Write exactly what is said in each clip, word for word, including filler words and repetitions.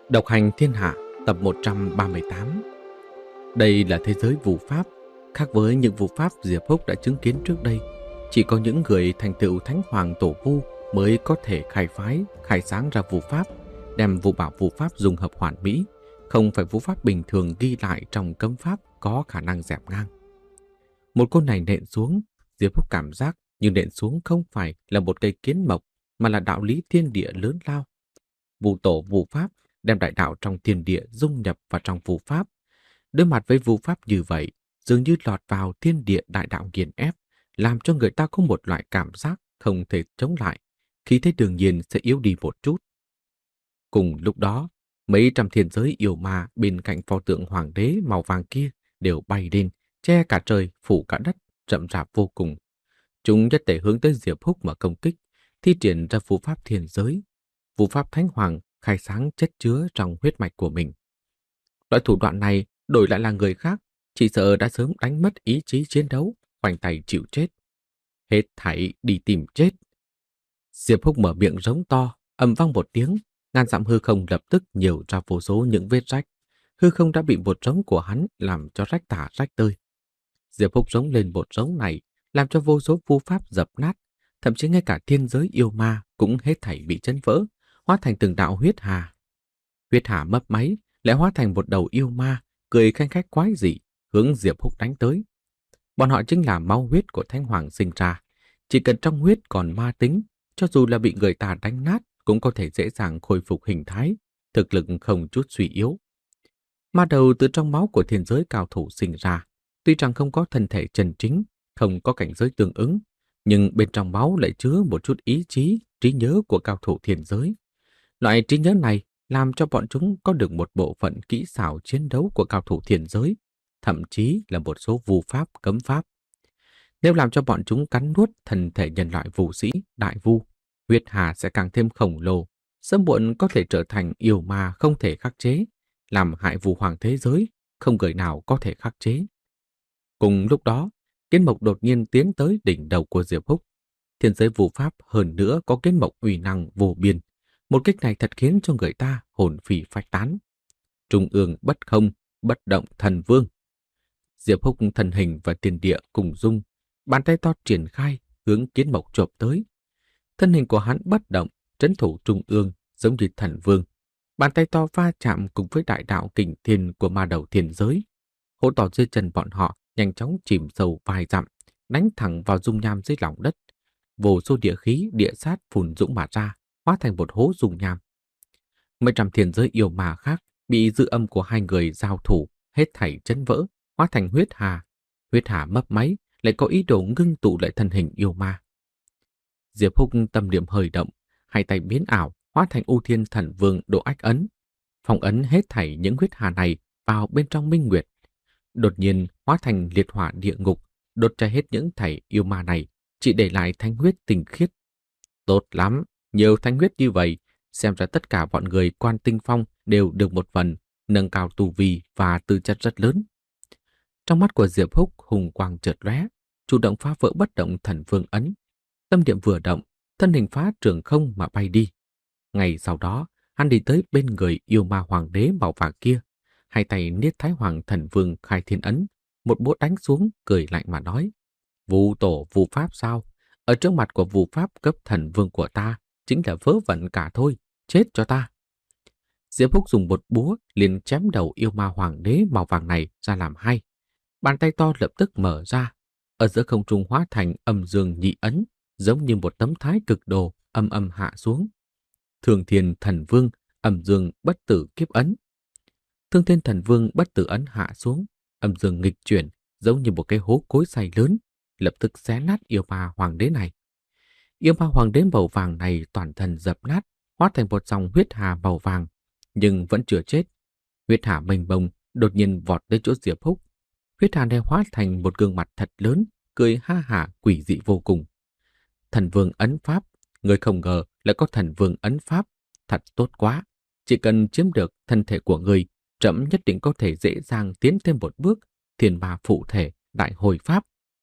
Độc hành thiên hạ tập một trăm ba mươi tám. Đây là thế giới vụ pháp. Khác với những vụ pháp Diệp Húc đã chứng kiến trước đây, chỉ có những người thành tựu Thánh Hoàng Tổ Vu mới có thể khai phái, khai sáng ra vụ pháp, đem vụ bảo vụ pháp dung hợp hoàn mỹ, không phải vụ pháp bình thường ghi lại trong cấm pháp có khả năng dẹp ngang. Một côn này nện xuống, Diệp Húc cảm giác như nện xuống không phải là một cây kiến mộc, mà là đạo lý thiên địa lớn lao. Vụ tổ vụ pháp đem đại đạo trong thiên địa dung nhập vào trong vụ pháp. Đối mặt với vụ pháp như vậy, dường như lọt vào thiên địa đại đạo nghiền ép, làm cho người ta có một loại cảm giác không thể chống lại, khí thế đương nhiên sẽ yếu đi một chút. Cùng lúc đó, mấy trăm thiên giới yêu ma bên cạnh pho tượng hoàng đế màu vàng kia đều bay lên, che cả trời, phủ cả đất, rậm rạp vô cùng. Chúng nhất tề hướng tới Diệp Húc mà công kích, thi triển ra vụ pháp thiên giới. Vụ pháp Thánh Hoàng khai sáng chất chứa trong huyết mạch của mình. Loại thủ đoạn này đổi lại là người khác, chỉ sợ đã sớm đánh mất ý chí chiến đấu, khoanh tay chịu chết. Hết thảy đi tìm chết. Diệp Húc mở miệng rống to, ầm vang một tiếng, ngàn dặm hư không lập tức nhiều ra vô số những vết rách. Hư không đã bị một trống của hắn làm cho rách tả rách tơi. Diệp Húc rống lên một trống này, làm cho vô số vu pháp dập nát, thậm chí ngay cả thiên giới yêu ma cũng hết thảy bị chấn vỡ, hóa thành từng đạo huyết hà. Huyết hà mấp máy, lại hóa thành một đầu yêu ma, cười khanh khách quái dị, hướng Diệp Húc đánh tới. Bọn họ chính là máu huyết của Thánh Hoàng sinh ra. Chỉ cần trong huyết còn ma tính, cho dù là bị người ta đánh nát, cũng có thể dễ dàng khôi phục hình thái, thực lực không chút suy yếu. Ma đầu từ trong máu của thiên giới cao thủ sinh ra, tuy rằng không có thân thể chân chính, không có cảnh giới tương ứng, nhưng bên trong máu lại chứa một chút ý chí, trí nhớ của cao thủ thiên giới. Loại trí nhớ này làm cho bọn chúng có được một bộ phận kỹ xảo chiến đấu của cao thủ thiên giới, thậm chí là một số vu pháp cấm pháp. Nếu làm cho bọn chúng cắn nuốt thân thể nhân loại vũ sĩ, đại vu, huyết hà sẽ càng thêm khổng lồ, sớm muộn có thể trở thành yêu ma không thể khắc chế, làm hại vu hoàng thế giới, không người nào có thể khắc chế. Cùng lúc đó, kiến mộc đột nhiên tiến tới đỉnh đầu của Diệp Húc. Thiên giới vu pháp hơn nữa có kiến mộc uy năng vô biên. Một kích này thật khiến cho người ta hồn phi phách tán. Trung ương bất không, bất động thần vương. Diệp Húc thần hình và tiền địa cùng dung, bàn tay to triển khai hướng kiến mộc chộp tới. Thân hình của hắn bất động, trấn thủ trung ương giống như thần vương. Bàn tay to va chạm cùng với đại đạo kình thiên của ma đầu thiên giới. Hỗ tỏ dưới chân bọn họ nhanh chóng chìm sâu vài dặm, đánh thẳng vào dung nham dưới lòng đất. Vô số địa khí, địa sát phun dũng mà ra, hóa thành một hố dung nham. Mấy trăm thiên giới yêu ma khác bị dư âm của hai người giao thủ, hết thảy chấn vỡ, hóa thành huyết hà. Huyết hà mấp máy, lại có ý đồ ngưng tụ lại thân hình yêu ma. Diệp Húc tâm niệm hơi động, hai tay biến ảo, hóa thành U Thiên Thần Vương độ ách ấn, phong ấn hết thảy những huyết hà này vào bên trong minh nguyệt. Đột nhiên hóa thành liệt hỏa địa ngục, đốt cháy hết những thảy yêu ma này, chỉ để lại thánh huyết tinh khiết. Tốt lắm, nhiều thánh huyết như vậy, xem ra tất cả bọn người Quan Tinh Phong đều được một phần, nâng cao tu vi và tư chất rất lớn. Trong mắt của Diệp Húc hùng quang chợt lóe, chủ động phá vỡ bất động thần vương ấn. Tâm niệm vừa động, thân hình phá trường không mà bay đi. Ngày sau đó, hắn đi tới bên người yêu ma hoàng đế màu vàng kia, hai tay niết Thái Hoàng Thần Vương khai thiên ấn, một búa đánh xuống, cười lạnh mà nói: "Vu tổ vu pháp sao? Ở trước mặt của vu pháp cấp thần vương của ta, chính là vớ vẩn cả thôi, chết cho ta." Diệp Húc dùng một búa liền chém đầu yêu ma hoàng đế màu vàng này ra làm hai. Bàn tay to lập tức mở ra, ở giữa không trung hóa thành âm dương nhị ấn, giống như một tấm thái cực đồ âm âm hạ xuống. Thương Thiên Thần Vương, âm dương bất tử kiếp ấn. Thương Thiên Thần Vương bất tử ấn hạ xuống, âm dương nghịch chuyển, giống như một cái hố cối xay lớn, lập tức xé nát yêu ma hoàng đế này. Yêu ma hoàng đế màu vàng này toàn thân dập nát, hóa thành một dòng huyết hà màu vàng, nhưng vẫn chưa chết. Huyết hà mênh mông đột nhiên vọt tới chỗ Diệp Húc. Huyết hà này hóa thành một gương mặt thật lớn, cười ha hả quỷ dị vô cùng. Thần Vương ấn pháp, người không ngờ lại có Thần Vương ấn pháp, thật tốt quá. Chỉ cần chiếm được thân thể của người, trẫm nhất định có thể dễ dàng tiến thêm một bước, thiên ma phụ thể, đại hồi pháp.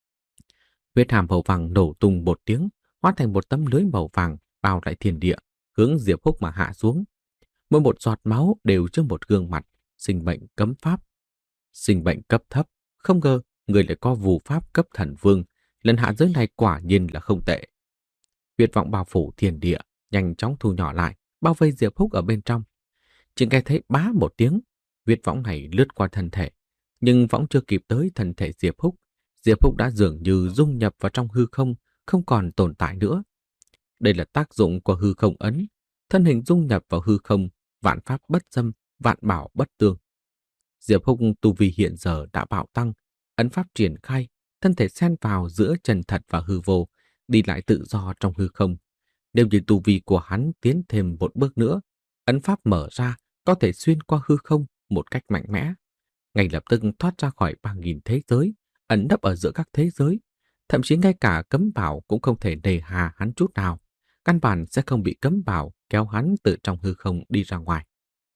Huyết hàm màu vàng nổ tung một tiếng, hóa thành một tấm lưới màu vàng bao lại thiên địa, hướng Diệp Húc mà hạ xuống. mỗi một giọt máu đều chứa một gương mặt, sinh mệnh cấm pháp. Sinh mệnh cấp thấp, không ngờ người lại có vù pháp cấp thần vương, lần hạ giới này quả nhiên là không tệ. Huyết vọng bao phủ thiên địa, nhanh chóng thu nhỏ lại, bao vây Diệp Húc ở bên trong. Chỉ nghe thấy bá một tiếng, huyết võng này lướt qua thân thể, nhưng võng chưa kịp tới thân thể Diệp Húc, Diệp Húc đã dường như dung nhập vào trong hư không, không còn tồn tại nữa. Đây là tác dụng của hư không ấn, thân hình dung nhập vào hư không, vạn pháp bất xâm, vạn bảo bất tương. Diệp Húc tu vi hiện giờ đã bạo tăng, ấn pháp triển khai, thân thể xen vào giữa chân thật và hư vô, đi lại tự do trong hư không. Nếu như tu vi của hắn tiến thêm một bước nữa, ấn pháp mở ra, có thể xuyên qua hư không một cách mạnh mẽ, ngay lập tức thoát ra khỏi ba nghìn thế giới, ẩn nấp ở giữa các thế giới. Thậm chí ngay cả cấm bảo cũng không thể nề hà hắn chút nào, căn bản sẽ không bị cấm bảo kéo hắn từ trong hư không đi ra ngoài.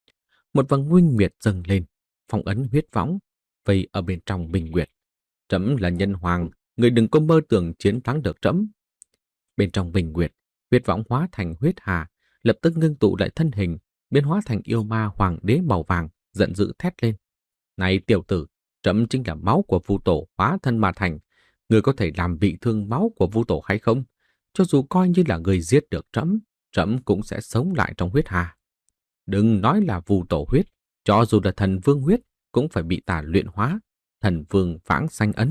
Một vầng huynh nguyệt dâng lên, phong ấn huyết võng, vây ở bên trong bình nguyệt. Trẫm là nhân hoàng, người đừng có mơ tưởng chiến thắng được trẫm. Bên trong bình nguyệt, huyết võng hóa thành huyết hà, lập tức ngưng tụ lại thân hình, biến hóa thành yêu ma hoàng đế màu vàng, giận dữ thét lên: "Này tiểu tử, trẫm chính là máu của Vu tổ hóa thân mà thành, người có thể làm bị thương máu của Vu tổ hay không? Cho dù coi như là người giết được trẫm, trẫm cũng sẽ sống lại trong huyết hà. Đừng nói là Vu tổ huyết, cho dù là thần vương huyết cũng phải bị ta luyện hóa, thần vương vãng sanh ấn."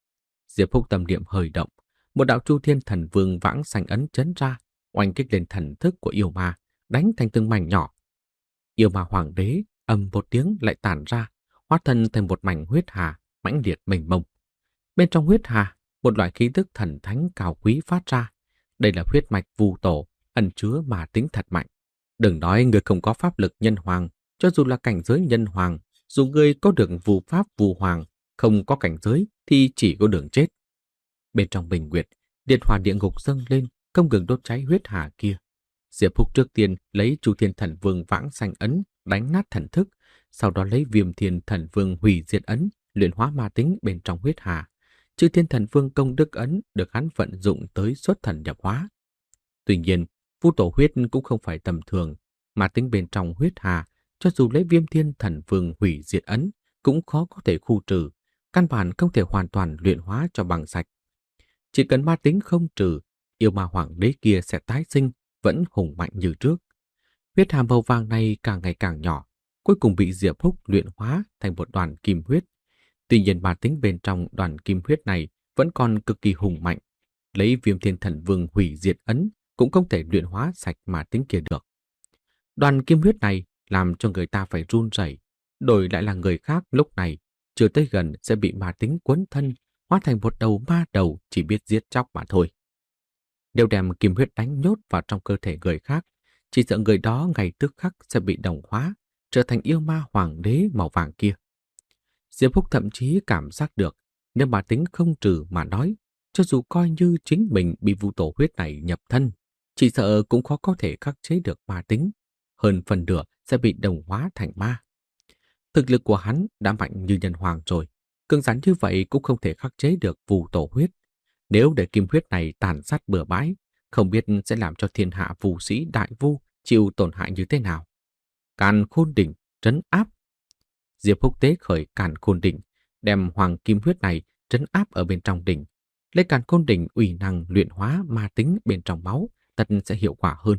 Diệp Húc tâm niệm hơi động, một đạo chu thiên thần vương vãng sanh ấn chấn ra, oanh kích lên thần thức của yêu ma, đánh thành từng mảnh nhỏ. Yêu ma hoàng đế ầm một tiếng lại tản ra, hóa thân thành một mảnh huyết hà mãnh liệt mênh mông. Bên trong huyết hà, một loại khí tức thần thánh cao quý phát ra. Đây là huyết mạch Vu tổ, ẩn chứa mà tính thật mạnh. Đừng nói người không có pháp lực nhân hoàng, cho dù là cảnh giới nhân hoàng, dù người có được Vu pháp Vu hoàng, không có cảnh giới thì chỉ có đường chết. Bên trong bình nguyệt, liệt hỏa địa ngục dâng lên, không ngừng đốt cháy huyết hà kia. Diệp Húc trước tiên lấy Chu Thiên Thần Vương vãng sanh ấn đánh nát thần thức, sau đó lấy Viêm Thiên Thần Vương hủy diệt ấn luyện hóa ma tính bên trong huyết hà. Chư Thiên Thần Vương công đức ấn được hắn vận dụng tới xuất thần nhập hóa. Tuy nhiên, Vu tổ huyết cũng không phải tầm thường, ma tính bên trong huyết hà, cho dù lấy Viêm Thiên Thần Vương hủy diệt ấn cũng khó có thể khu trừ, căn bản không thể hoàn toàn luyện hóa cho bằng sạch. Chỉ cần ma tính không trừ, yêu ma hoàng đế kia sẽ tái sinh, vẫn hùng mạnh như trước. Huyết hà màu vàng này càng ngày càng nhỏ, cuối cùng bị Diệp Húc luyện hóa thành một đoàn kim huyết. Tuy nhiên ma tính bên trong đoàn kim huyết này vẫn còn cực kỳ hùng mạnh, lấy Viêm Thiên Thần Vương hủy diệt ấn cũng không thể luyện hóa sạch ma tính kia được. Đoàn kim huyết này làm cho người ta phải run rẩy, đổi lại là người khác lúc này chưa tới gần sẽ bị ma tính quấn thân, hóa thành một đầu ma đầu chỉ biết giết chóc mà thôi. Nếu đem kim huyết đánh nhốt vào trong cơ thể người khác, chỉ sợ người đó ngày tức khắc sẽ bị đồng hóa, trở thành yêu ma hoàng đế màu vàng kia. Diệp Húc thậm chí cảm giác được, nếu mà tính không trừ mà nói, cho dù coi như chính mình bị Vu tổ huyết này nhập thân, chỉ sợ cũng khó có thể khắc chế được ma tính, hơn phần nửa sẽ bị đồng hóa thành ma. Thực lực của hắn đã mạnh như nhân hoàng rồi, cường rắn như vậy cũng không thể khắc chế được Vu tổ huyết. Nếu để kim huyết này tàn sát bừa bãi, không biết sẽ làm cho thiên hạ Vu sĩ đại vu chịu tổn hại như thế nào. Càn Khôn Đỉnh trấn áp. Diệp Húc tế khởi Càn Khôn Đỉnh, đem hoàng kim huyết này trấn áp ở bên trong đỉnh. Lấy Càn Khôn Đỉnh uy năng luyện hóa ma tính bên trong máu, tất sẽ hiệu quả hơn.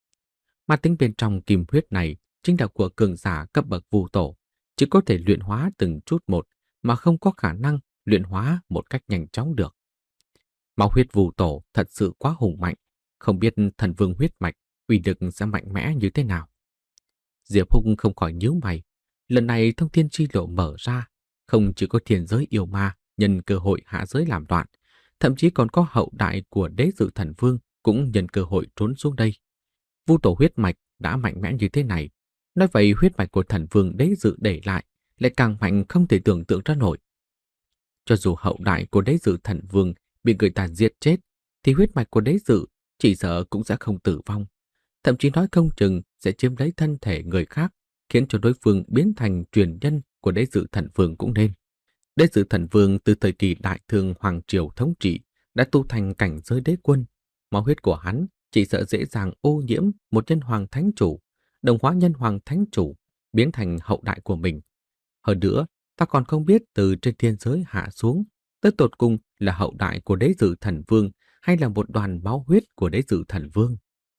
Ma tính bên trong kim huyết này chính là của cường giả cấp bậc Vu tổ, chỉ có thể luyện hóa từng chút một mà không có khả năng luyện hóa một cách nhanh chóng được. Máu huyết Vu tổ thật sự quá hùng mạnh, không biết thần vương huyết mạch uy lực sẽ mạnh mẽ như thế nào. Diệp Húc không khỏi nhíu mày, lần này thông thiên chi lộ mở ra, không chỉ có thiên giới yêu ma nhân cơ hội hạ giới làm loạn, thậm chí còn có hậu đại của đế dự thần vương cũng nhân cơ hội trốn xuống đây. Vu tổ huyết mạch đã mạnh mẽ như thế này, nói vậy huyết mạch của thần vương đế dự để lại lại càng mạnh không thể tưởng tượng ra nổi. Cho dù hậu đại của đế dự thần vương bị người ta giết chết, thì huyết mạch của đế dự chỉ sợ cũng sẽ không tử vong, thậm chí nói không chừng sẽ chiếm lấy thân thể người khác, khiến cho đối phương biến thành truyền nhân của đế dự thần vương cũng nên. Đế dự thần vương từ thời kỳ đại thương hoàng triều thống trị đã tu thành cảnh giới đế quân, máu huyết của hắn chỉ sợ dễ dàng ô nhiễm một nhân hoàng thánh chủ, đồng hóa nhân hoàng thánh chủ, biến thành hậu đại của mình. Hơn nữa, ta còn không biết từ trên thiên giới hạ xuống, tới tột cùng là hậu đại của đế dự thần vương hay là một đoàn máu huyết của đế dự thần vương.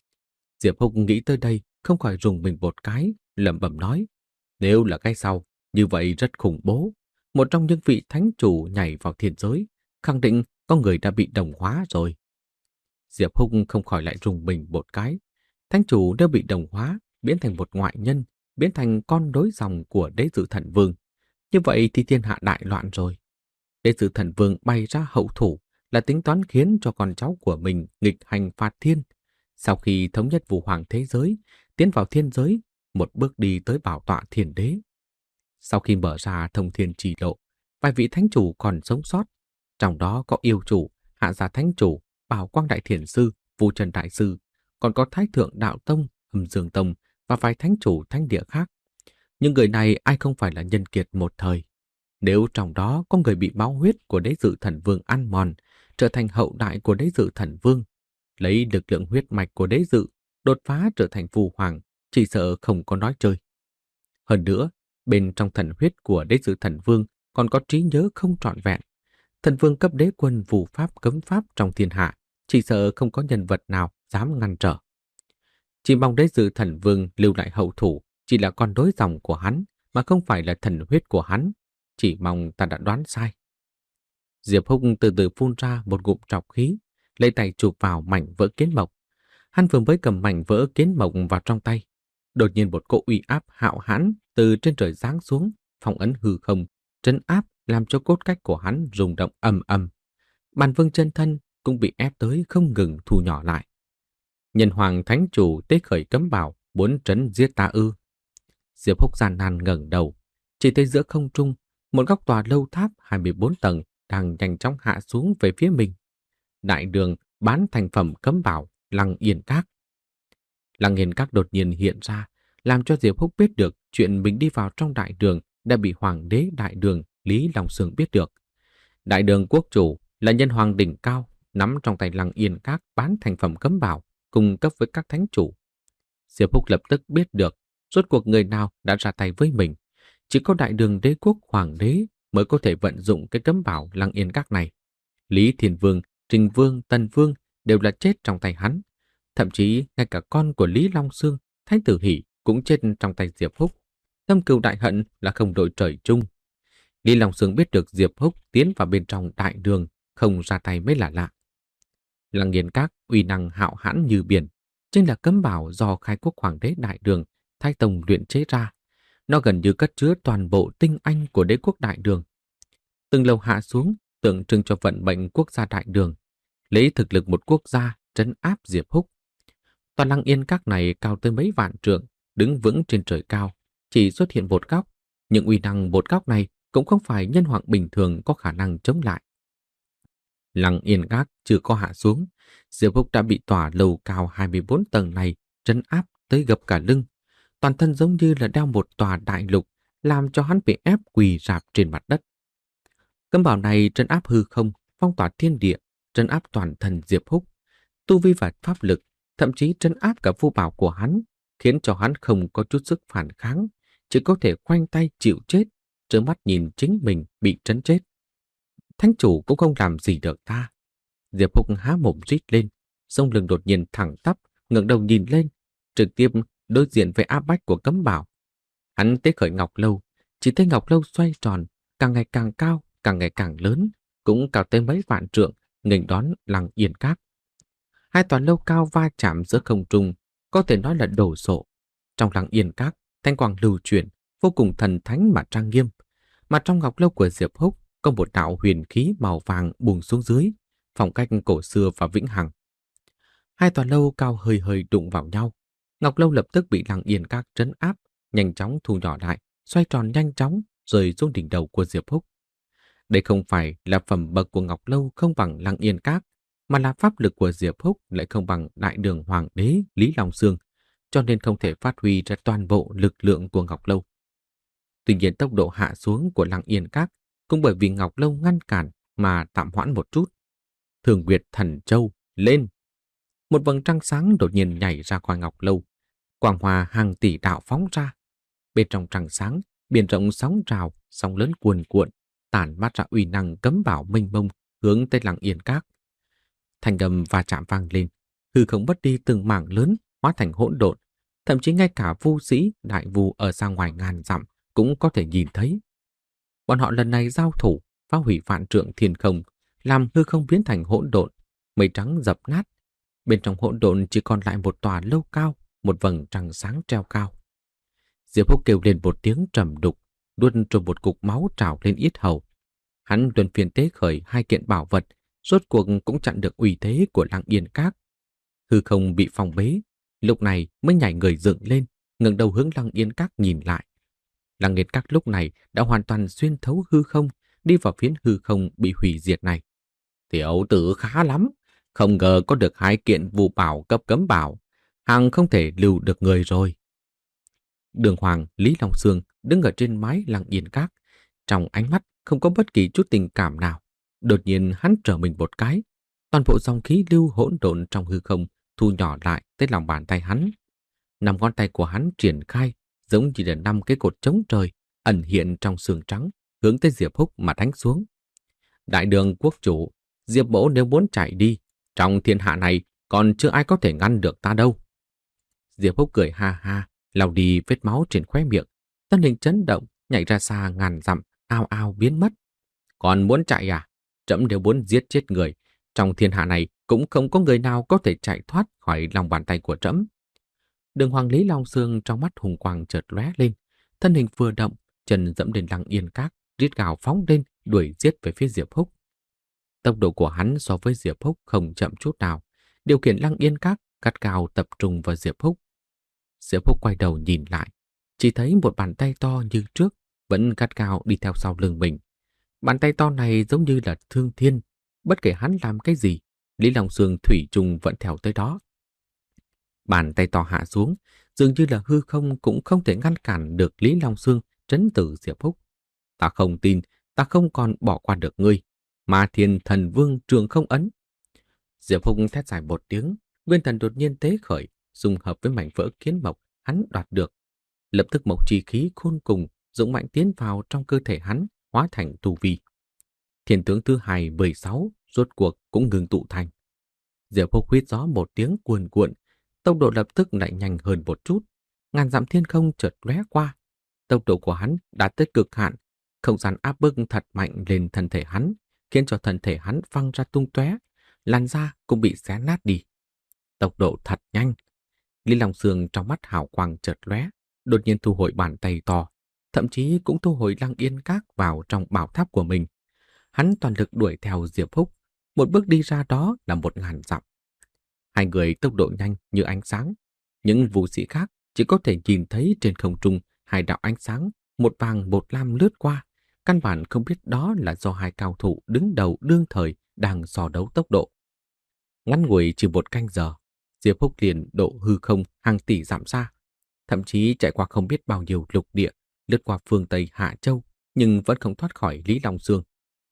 Diệp Húc nghĩ tới đây, không khỏi rùng mình một cái, lẩm bẩm nói, nếu là cái sau, như vậy rất khủng bố. Một trong những vị thánh chủ nhảy vào thiên giới, khẳng định có người đã bị đồng hóa rồi. Diệp Húc không khỏi lại rùng mình một cái. Thánh chủ nếu bị đồng hóa, biến thành một ngoại nhân, biến thành con đối dòng của đế dự thần vương. Như vậy thì thiên hạ đại loạn rồi. Đế dự thần vương bày ra hậu thủ là tính toán khiến cho con cháu của mình nghịch hành phạt thiên. Sau khi thống nhất vũ hoàng thế giới, tiến vào thiên giới, một bước đi tới bảo tọa thiên đế. Sau khi mở ra thông thiên trì lộ, vài vị thánh chủ còn sống sót. Trong đó có yêu chủ, hạ gia thánh chủ, bảo quang đại thiền sư, vu trần đại sư, còn có thái thượng đạo tông, âm dương tông và vài thánh chủ thánh địa khác. Nhưng người này ai không phải là nhân kiệt một thời. Nếu trong đó có người bị máu huyết của đế dự thần vương ăn mòn, trở thành hậu đại của đế dự thần vương, lấy lực lượng huyết mạch của đế dự, đột phá trở thành phù hoàng, chỉ sợ không có nói chơi. Hơn nữa, bên trong thần huyết của đế dự thần vương còn có trí nhớ không trọn vẹn. Thần vương cấp đế quân phù pháp cấm pháp trong thiên hạ, chỉ sợ không có nhân vật nào dám ngăn trở. Chỉ mong đế dự thần vương lưu lại hậu thủ chỉ là con đối dòng của hắn, mà không phải là thần huyết của hắn. Chỉ mong ta đã đoán sai. Diệp Húc từ từ phun ra một ngụm trọc khí, lấy tay chụp vào mảnh vỡ kiến mộc. Hắn vừa mới cầm mảnh vỡ kiến mộc vào trong tay, đột nhiên một cỗ uy áp hạo hãn từ trên trời giáng xuống, phong ấn hư không, trấn áp làm cho cốt cách của hắn rung động ầm ầm. Bàn vương chân thân cũng bị ép tới không ngừng thu nhỏ lại. Nhân hoàng thánh chủ tế khởi cấm bảo, muốn trấn giết ta ư? Diệp Húc gian nan ngẩng đầu, chỉ thấy giữa không trung một góc tòa lâu tháp hai mươi bốn tầng đang nhanh chóng hạ xuống về phía mình. Đại đường bán thành phẩm cấm bảo Lăng Yên Các. Lăng Yên Các đột nhiên hiện ra, làm cho Diệp Húc biết được chuyện mình đi vào trong đại đường đã bị hoàng đế đại đường Lý Long Xương biết được. Đại đường quốc chủ là nhân hoàng đỉnh cao, nắm trong tay Lăng Yên Các bán thành phẩm cấm bảo, cung cấp với các thánh chủ. Diệp Húc lập tức biết được rốt cuộc người nào đã ra tay với mình. Chỉ có đại đường đế quốc hoàng đế mới có thể vận dụng cái cấm bảo Lăng Yên Các này. Lý Thiên Vương, Trình Vương, Tần Vương đều là chết trong tay hắn. Thậm chí ngay cả con của Lý Long Xương, Thái tử Hỷ cũng chết trong tay Diệp Húc. Tâm cừu đại hận là không đội trời chung. Lý Long Xương biết được Diệp Húc tiến vào bên trong đại đường, không ra tay mới là lạ. Lăng Yên Các uy năng hạo hãn như biển, chính là cấm bảo do khai quốc hoàng đế đại đường Thái Tông luyện chế ra. Nó gần như cất chứa toàn bộ tinh anh của đế quốc đại đường. Từng lầu hạ xuống, tượng trưng cho vận mệnh quốc gia đại đường, lấy thực lực một quốc gia trấn áp Diệp Húc. Toàn Lăng Yên Các này cao tới mấy vạn trượng, đứng vững trên trời cao, chỉ xuất hiện một góc, nhưng uy năng một góc này cũng không phải nhân hoàng bình thường có khả năng chống lại. Lăng Yên Các chưa có hạ xuống, Diệp Húc đã bị tòa lầu cao hai mươi bốn tầng này trấn áp tới gập cả lưng. Toàn thân giống như là đeo một tòa đại lục, làm cho hắn bị ép quỳ rạp trên mặt đất. Cấm bảo này trấn áp hư không, phong tỏa thiên địa, trấn áp toàn thân Diệp Húc. Tu vi và pháp lực, thậm chí trấn áp cả vu bảo của hắn, khiến cho hắn không có chút sức phản kháng, chỉ có thể khoanh tay chịu chết, trơ mắt nhìn chính mình bị trấn chết. Thánh chủ cũng không làm gì được ta. Diệp Húc há mồm rít lên, sông lưng đột nhiên thẳng tắp, ngẩng đầu nhìn lên, trực tiếp đối diện với áp bách của cấm bảo. Hắn tế khởi ngọc lâu, chỉ thấy ngọc lâu xoay tròn, càng ngày càng cao, càng ngày càng lớn, cũng cao tới mấy vạn trượng, nghênh đón Lăng Yên Các. Hai tòa lâu cao va chạm giữa không trung, có thể nói là đổ sộ. Trong Lăng Yên Các, thanh quang lưu chuyển, vô cùng thần thánh mà trang nghiêm. Mà trong ngọc lâu của Diệp Húc có một đạo huyền khí màu vàng buông xuống dưới, phong cách cổ xưa và vĩnh hằng. Hai tòa lâu cao hơi hơi đụng vào nhau. Ngọc lâu lập tức bị Lăng Yên Các trấn áp, nhanh chóng thu nhỏ lại, xoay tròn nhanh chóng, rơi xuống đỉnh đầu của Diệp Húc. Đây không phải là phẩm bậc của Ngọc lâu không bằng Lăng Yên Các, mà là pháp lực của Diệp Húc lại không bằng đại đường hoàng đế Lý Long Xương, cho nên không thể phát huy ra toàn bộ lực lượng của Ngọc lâu. Tuy nhiên tốc độ hạ xuống của Lăng Yên Các cũng bởi vì Ngọc lâu ngăn cản mà tạm hoãn một chút. Thường Nguyệt Thần Châu lên. Một vầng trăng sáng đột nhiên nhảy ra khỏi Ngọc lâu. Quang hoa hàng tỷ đạo phóng ra. Bên trong trăng sáng, biển rộng sóng rào, sóng lớn cuồn cuộn, tản mát ra uy năng cấm bảo mênh mông hướng tới Lăng Yên Các. Thanh âm va chạm vang lên, hư không bất đi từng mảng lớn hóa thành hỗn độn, thậm chí ngay cả vu sĩ đại vu ở xa ngoài ngàn dặm cũng có thể nhìn thấy. Bọn họ lần này giao thủ, phá hủy vạn trượng thiên không, làm hư không biến thành hỗn độn, mây trắng dập nát. Bên trong hỗn độn chỉ còn lại một tòa lâu cao, một vầng trăng sáng treo cao. Diệp Húc kêu lên một tiếng trầm đục, luôn rồi một cục máu trào lên yết hầu. Hắn luân phiên tế khởi hai kiện bảo vật, rốt cuộc cũng chặn được uy thế của Lăng Yên Các. Hư không bị phong bế, lúc này mới nhảy người dựng lên, ngẩng đầu hướng Lăng Yên Các nhìn lại. Lăng Yên Các lúc này đã hoàn toàn xuyên thấu hư không, đi vào phiến hư không bị hủy diệt này. Tiểu tử khá lắm, không ngờ có được hai kiện vụ bảo cấp cấm bảo, hàng không thể lưu được người rồi. Đường Hoàng, Lý Long Sương đứng ở trên mái Lăng Yên Các, trong ánh mắt không có bất kỳ chút tình cảm nào. Đột nhiên hắn trở mình một cái, toàn bộ dòng khí lưu hỗn độn trong hư không thu nhỏ lại tới lòng bàn tay hắn. Năm ngón tay của hắn triển khai, giống như là năm cái cột chống trời ẩn hiện trong sương trắng, hướng tới Diệp Húc mà đánh xuống. Đại đường quốc chủ, Diệp Mỗ nếu muốn chạy đi, trong thiên hạ này còn chưa ai có thể ngăn được ta đâu. Diệp Húc cười ha ha, lau đi vết máu trên khóe miệng, thân hình chấn động, nhảy ra xa ngàn dặm, ao ao biến mất. Còn muốn chạy à? Trẫm nếu muốn giết chết người, trong thiên hạ này cũng không có người nào có thể chạy thoát khỏi lòng bàn tay của trẫm. Đường Hoàng Lý Long Sương trong mắt hùng quang chợt lóe lên, thân hình vừa động, chân dẫm lên Lăng Yên Các, rít gào phóng lên, đuổi giết về phía Diệp Húc. Tốc độ của hắn so với Diệp Húc không chậm chút nào, điều khiển Lăng Yên Các gắt gao tập trung vào Diệp Húc. Diệp Húc quay đầu nhìn lại, chỉ thấy một bàn tay to như trước vẫn gắt gao đi theo sau lưng mình. Bàn tay to này giống như là thương thiên, bất kể hắn làm cái gì, Lý Long Sương thủy chung vẫn theo tới đó. Bàn tay to hạ xuống, dường như là hư không cũng không thể ngăn cản được Lý Long Sương trấn tử Diệp Húc. Ta không tin, ta không còn bỏ qua được ngươi. Ma Thiên Thần Vương Trường Không Ấn. Diệp Húc thét dài một tiếng, nguyên thần đột nhiên tế khởi, dung hợp với mảnh vỡ kiến mộc hắn đoạt được. Lập tức mộc chi khí khôn cùng dũng mạnh tiến vào trong cơ thể hắn, hóa thành tu vi. Thiên tướng thứ hai mười sáu rốt cuộc cũng ngừng tụ thành. Diệp Húc huýt gió một tiếng cuồn cuộn, tốc độ lập tức lại nhanh hơn một chút. Ngàn dặm thiên không chợt lóe qua, tốc độ của hắn đạt tới cực hạn, không gian áp bức thật mạnh lên thân thể hắn, khiến cho thân thể hắn văng ra tung tóe, làn da cũng bị xé nát đi. Tốc độ thật nhanh. Lý Long Sương trong mắt hào quang chợt lóe, đột nhiên thu hồi bàn tay to, thậm chí cũng thu hồi Lăng Yên Các vào trong bảo tháp của mình. Hắn toàn lực đuổi theo Diệp Húc, một bước đi ra đó là một ngàn dặm. Hai người tốc độ nhanh như ánh sáng, những vũ sĩ khác chỉ có thể nhìn thấy trên không trung hai đạo ánh sáng, một vàng một lam lướt qua, căn bản không biết đó là do hai cao thủ đứng đầu đương thời đang so đấu tốc độ. Ngắn ngủi chỉ một canh giờ, Diệp Húc liền độ hư không hàng tỷ dặm xa, thậm chí chạy qua không biết bao nhiêu lục địa, lướt qua phương Tây Hạ Châu, nhưng vẫn không thoát khỏi Lý Long Sương.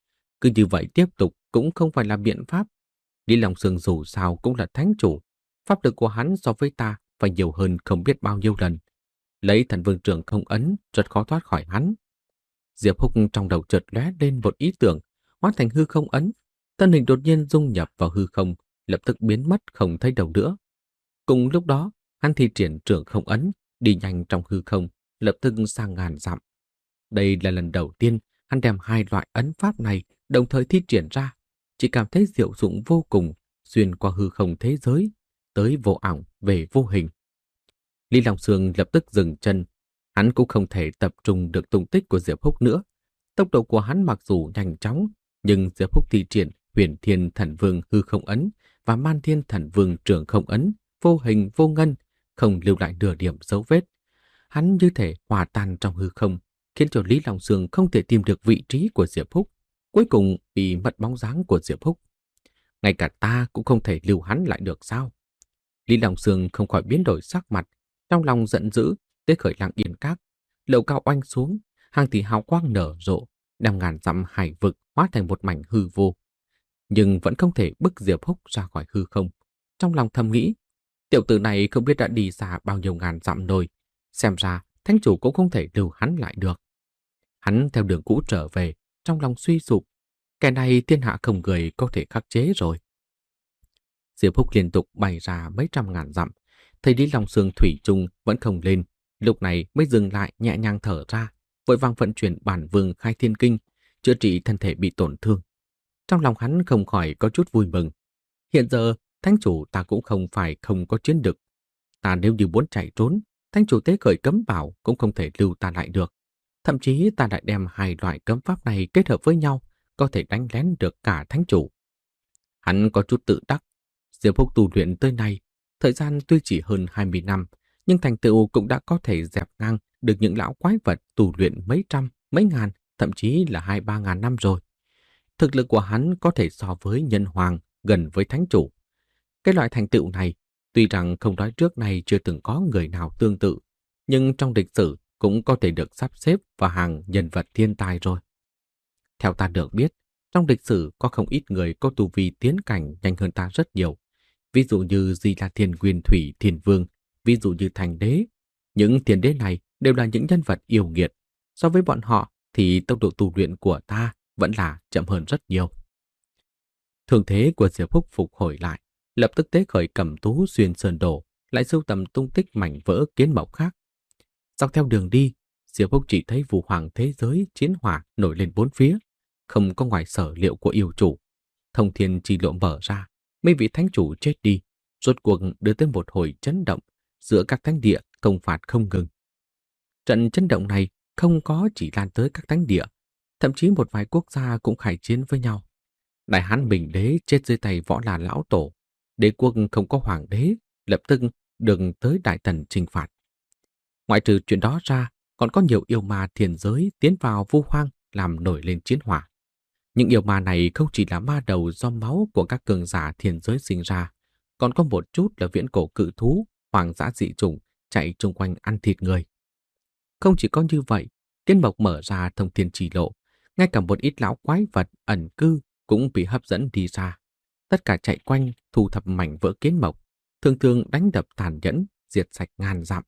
Cứ như vậy tiếp tục cũng không phải là biện pháp. Lý Long Sương dù sao cũng là thánh chủ, pháp lực của hắn so với ta phải nhiều hơn không biết bao nhiêu lần. Lấy Thần Vương Trường Không Ấn rất khó thoát khỏi hắn. Diệp Húc trong đầu chợt lóe lên một ý tưởng, hóa thành hư không ấn, thân hình đột nhiên dung nhập vào hư không, lập tức biến mất không thấy đâu nữa. Cùng lúc đó, hắn thi triển Trường Không Ấn, đi nhanh trong hư không, lập tức sang ngàn dặm. Đây là lần đầu tiên hắn đem hai loại ấn pháp này đồng thời thi triển ra, chỉ cảm thấy diệu dụng vô cùng, xuyên qua hư không thế giới, tới vô ảo về vô hình. Lý Long Sương lập tức dừng chân, hắn cũng không thể tập trung được tung tích của Diệp Húc nữa. Tốc độ của hắn mặc dù nhanh chóng, nhưng Diệp Húc thi triển Huyền Thiên Thần Vương Hư Không Ấn và Man Thiên Thần Vương Trường Không Ấn, vô hình vô ngân, không lưu lại nửa điểm dấu vết. Hắn như thể hòa tan trong hư không, khiến cho Lý Long Sương không thể tìm được vị trí của Diệp Húc, cuối cùng bị mất bóng dáng của Diệp Húc. Ngay cả ta cũng không thể lưu hắn lại được sao? Lý Long Sương không khỏi biến đổi sắc mặt, trong lòng giận dữ, tế khởi Lăng Yên Các, lầu cao oanh xuống, hàng tỷ hào quang nở rộ, đem ngàn dặm hải vực hóa thành một mảnh hư vô. Nhưng vẫn không thể bức Diệp Húc ra khỏi hư không. Trong lòng thầm nghĩ, Tiểu tử này không biết đã đi xa bao nhiêu ngàn dặm rồi. Xem ra thánh chủ cũng không thể lưu hắn lại được. Hắn theo đường cũ trở về, trong lòng suy sụp. Kẻ này thiên hạ không người có thể khắc chế rồi. Diệp Húc liên tục bay ra mấy trăm ngàn dặm. Thấy Lý Long Sương thủy chung vẫn không lên. Lúc này mới dừng lại nhẹ nhàng thở ra, vội vàng vận chuyển bản vương khai thiên kinh, chữa trị thân thể bị tổn thương. Trong lòng hắn không khỏi có chút vui mừng. Hiện giờ, thánh chủ ta cũng không phải không có chiến lực. Ta nếu như muốn chạy trốn, thánh chủ tế khởi cấm bảo cũng không thể lưu ta lại được. Thậm chí ta lại đem hai loại cấm pháp này kết hợp với nhau, có thể đánh lén được cả thánh chủ. Hắn có chút tự đắc. Diệp Húc tu luyện tới nay, thời gian tuy chỉ hơn hai mươi năm, nhưng thành tựu cũng đã có thể dẹp ngang được những lão quái vật tu luyện mấy trăm, mấy ngàn, thậm chí là hai ba ngàn năm rồi. Thực lực của hắn có thể so với nhân hoàng, gần với thánh chủ. Cái loại thành tựu này, tuy rằng không nói trước này chưa từng có người nào tương tự, nhưng trong lịch sử cũng có thể được sắp xếp vào hàng nhân vật thiên tài rồi. Theo ta được biết, trong lịch sử có không ít người có tu vi tiến cảnh nhanh hơn ta rất nhiều. Ví dụ như Di La Thiên Nguyên Thủy Thiên Vương, ví dụ như Thành Đế. Những thiên đế này đều là những nhân vật yêu nghiệt. So với bọn họ thì tốc độ tu luyện của ta vẫn là chậm hơn rất nhiều. Thương thế của Diệp Húc phục hồi lại, lập tức tế khởi Cẩm Tú xuyên sơn đổ, lại sưu tầm tung tích mảnh vỡ kiến mộc khác. Dọc theo đường đi, Diệp Húc chỉ thấy vũ hoàng thế giới chiến hỏa nổi lên bốn phía, không có ngoài sở liệu của yêu chủ. Thông thiên chi lộ mở ra, mấy vị thánh chủ chết đi, rốt cuộc đưa tới một hồi chấn động giữa các thánh địa công phạt không ngừng. Trận chấn động này không có chỉ lan tới các thánh địa, thậm chí một vài quốc gia cũng khai chiến với nhau. Đại Hán Bình Đế chết dưới tay Võ Là lão tổ, đế quốc không có hoàng đế, lập tức được tới Đại Tần trừng phạt. Ngoại trừ chuyện đó ra, còn có nhiều yêu ma thiền giới tiến vào vu hoang làm nổi lên chiến hỏa. Những yêu ma này không chỉ là ma đầu do máu của các cường giả thiền giới sinh ra, còn có một chút là viễn cổ cự thú, hoàng dã dị chủng chạy chung quanh ăn thịt người. Không chỉ có như vậy, kiến mộc mở ra thông thiên chỉ lộ, ngay cả một ít lão quái vật ẩn cư cũng bị hấp dẫn đi ra. Tất cả chạy quanh thu thập mảnh vỡ kiến mộc, thường thường đánh đập tàn nhẫn, diệt sạch ngàn dặm.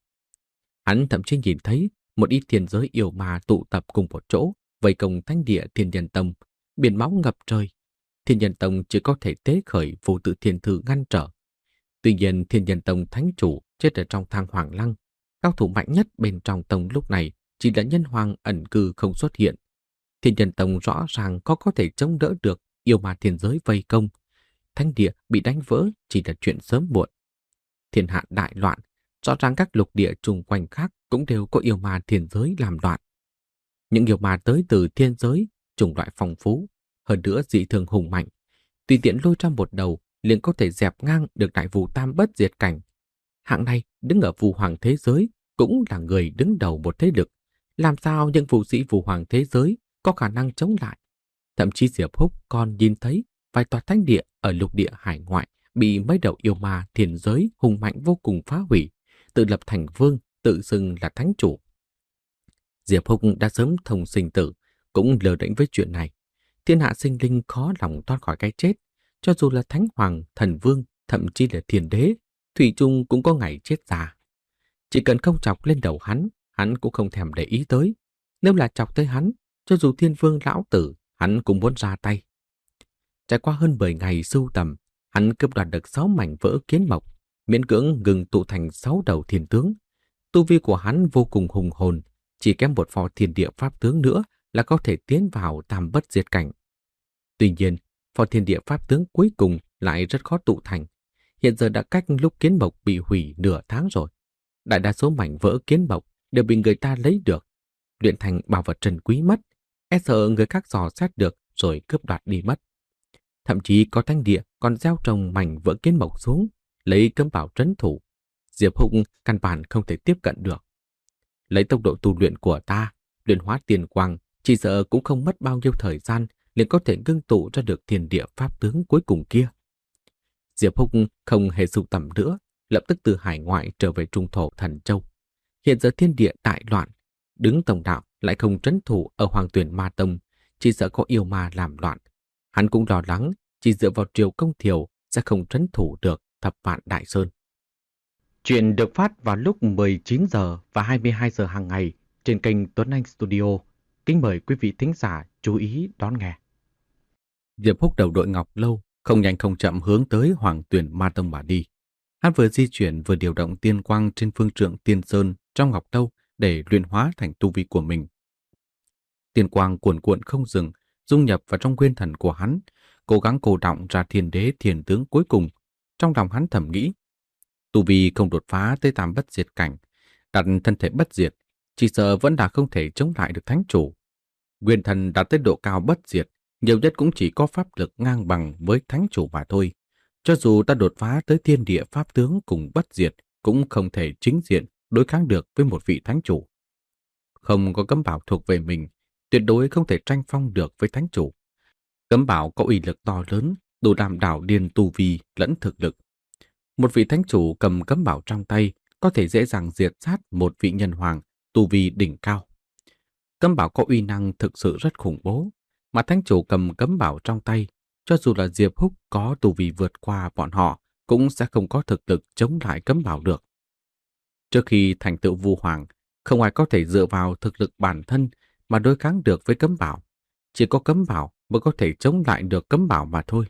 Hắn thậm chí nhìn thấy một ít thiên giới yêu ma tụ tập cùng một chỗ, vây công thánh địa Thiên Nhân Tông, biển máu ngập trời. Thiên Nhân Tông chỉ có thể tế khởi vô tự thiên thư ngăn trở. Tuy nhiên Thiên Nhân Tông thánh chủ chết ở trong thang Hoàng Lăng, cao thủ mạnh nhất bên trong tông lúc này chỉ là nhân hoàng ẩn cư không xuất hiện. Thiên Nhân Tông rõ ràng có có thể chống đỡ được yêu ma thiên giới vây công. Thánh địa bị đánh vỡ chỉ là chuyện sớm muộn. Thiên hạ đại loạn, rõ ràng các lục địa chung quanh khác cũng đều có yêu ma thiên giới làm loạn. Những yêu ma tới từ thiên giới, chủng loại phong phú, hơn nữa dị thường hùng mạnh. Tùy tiện lôi ra một đầu liền có thể dẹp ngang được đại vu tam bất diệt cảnh. Hạng này đứng ở vu hoàng thế giới cũng là người đứng đầu một thế lực. Làm sao những vũ sĩ vu hoàng thế giới có khả năng chống lại? Thậm chí Diệp Húc còn nhìn thấy vài tòa thánh địa ở lục địa hải ngoại bị mấy đầu yêu ma thiên giới hùng mạnh vô cùng phá hủy, tự lập thành vương, tự xưng là thánh chủ. Diệp Húc đã sớm thông sinh tử, cũng lờ đễnh với chuyện này. Thiên hạ sinh linh khó lòng thoát khỏi cái chết, cho dù là thánh hoàng, thần vương, thậm chí là thiên đế, thủy chung cũng có ngày chết già. Chỉ cần không chọc lên đầu hắn, hắn cũng không thèm để ý tới. Nếu là chọc tới hắn, cho dù thiên vương lão tử, hắn cũng muốn ra tay. Trải qua hơn mười ngày sưu tầm, hắn cướp đoạt được sáu mảnh vỡ kiến mộc, miễn cưỡng ngừng tụ thành sáu đầu thiên tướng. Tu vi của hắn vô cùng hùng hồn, chỉ kém một phò thiên địa pháp tướng nữa là có thể tiến vào tam bất diệt cảnh. Tuy nhiên, phò thiên địa pháp tướng cuối cùng lại rất khó tụ thành. Hiện giờ đã cách lúc kiến mộc bị hủy nửa tháng rồi. Đại đa số mảnh vỡ kiến mộc đều bị người ta lấy được, luyện thành bảo vật trân quý mất, e sợ người khác dò xét được rồi cướp đoạt đi mất. Thậm chí có thánh địa còn gieo trồng mảnh vỡ kiến mộc xuống, lấy cấm bảo trấn thủ. Diệp Húc căn bản không thể tiếp cận được. Lấy tốc độ tu luyện của ta, luyện hóa tiền quang, chỉ sợ cũng không mất bao nhiêu thời gian liền có thể ngưng tụ ra được thiên địa pháp tướng cuối cùng kia. Diệp Húc không hề sưu tầm nữa, lập tức từ hải ngoại trở về trung thổ Thần Châu. Hiện giờ thiên địa đại loạn, đứng tổng đạo lại không trấn thủ ở Hoàng Tuyển Ma Tông, chỉ sợ có yêu ma làm loạn. Hắn cũng lo lắng, chỉ dựa vào Triều Công Thiều sẽ không trấn thủ được Thập Vạn Đại Sơn. Chuyện được phát vào lúc mười chín giờ và hai mươi hai giờ hàng ngày trên kênh Tuấn Anh Studio. Kính mời quý vị thính giả chú ý đón nghe. Diệp Húc đầu đội ngọc lâu, không nhanh không chậm hướng tới Hoàng Tuyển Ma Tông mà đi. Hắn vừa di chuyển vừa điều động tiên quang trên phương trượng tiên sơn trong ngọc lâu để luyện hóa thành tu vi của mình. Tiên quang cuồn cuộn không dừng, dung nhập vào trong nguyên thần của hắn, cố gắng cổ động ra thiên đế thiền tướng cuối cùng. Trong lòng hắn thầm nghĩ, tu vi không đột phá tới tam bất diệt cảnh, đặt thân thể bất diệt, chỉ sợ vẫn là không thể chống lại được thánh chủ. Nguyên thần đạt tới độ cao bất diệt, nhiều nhất cũng chỉ có pháp lực ngang bằng với thánh chủ mà thôi. Cho dù ta đột phá tới thiên địa pháp tướng cùng bất diệt, cũng không thể chính diện đối kháng được với một vị thánh chủ. Không có cấm bảo thuộc về mình, tuyệt đối không thể tranh phong được với thánh chủ. Cấm bảo có uy lực to lớn, đủ đảm đảo điên tu vi lẫn thực lực. Một vị thánh chủ cầm cấm bảo trong tay có thể dễ dàng diệt sát một vị nhân hoàng tu vi đỉnh cao. Cấm bảo có uy năng thực sự rất khủng bố, mà thánh chủ cầm cấm bảo trong tay, cho dù là Diệp Húc có tu vi vượt qua bọn họ, cũng sẽ không có thực lực chống lại cấm bảo được. Trước khi thành tựu Vu Hoàng, không ai có thể dựa vào thực lực bản thân mà đối kháng được với cấm bảo. Chỉ có cấm bảo mới có thể chống lại được cấm bảo mà thôi.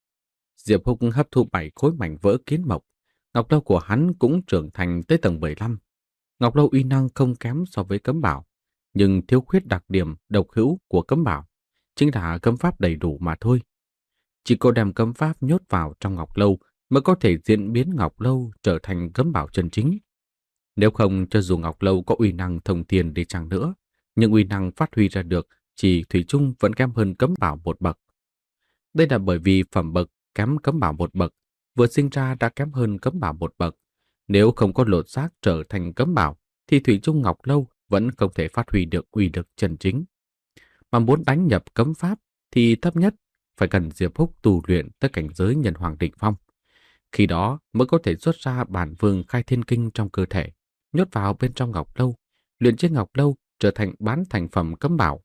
Diệp Húc hấp thụ bảy khối mảnh vỡ kiến mộc, ngọc lâu của hắn cũng trưởng thành tới tầng mười lăm. Ngọc lâu uy năng không kém so với cấm bảo, nhưng thiếu khuyết đặc điểm độc hữu của cấm bảo, chính là cấm pháp đầy đủ mà thôi. Chỉ có đem cấm pháp nhốt vào trong ngọc lâu mới có thể diễn biến ngọc lâu trở thành cấm bảo chân chính. Nếu không, cho dù ngọc lâu có uy năng thông thiên đi chăng nữa, nhưng uy năng phát huy ra được chỉ thủy chung vẫn kém hơn cấm bảo một bậc. Đây là bởi vì phẩm bậc kém cấm bảo một bậc, vừa sinh ra đã kém hơn cấm bảo một bậc. Nếu không có lột xác trở thành cấm bảo, thì thủy chung ngọc lâu vẫn không thể phát huy được uy lực chân chính. Mà muốn đánh nhập cấm pháp thì thấp nhất phải cần Diệp Húc tu luyện tới cảnh giới nhân hoàng đỉnh phong. Khi đó mới có thể xuất ra bản vương khai thiên kinh trong cơ thể, nhốt vào bên trong ngọc lâu, luyện trên ngọc lâu trở thành bán thành phẩm cấm bảo.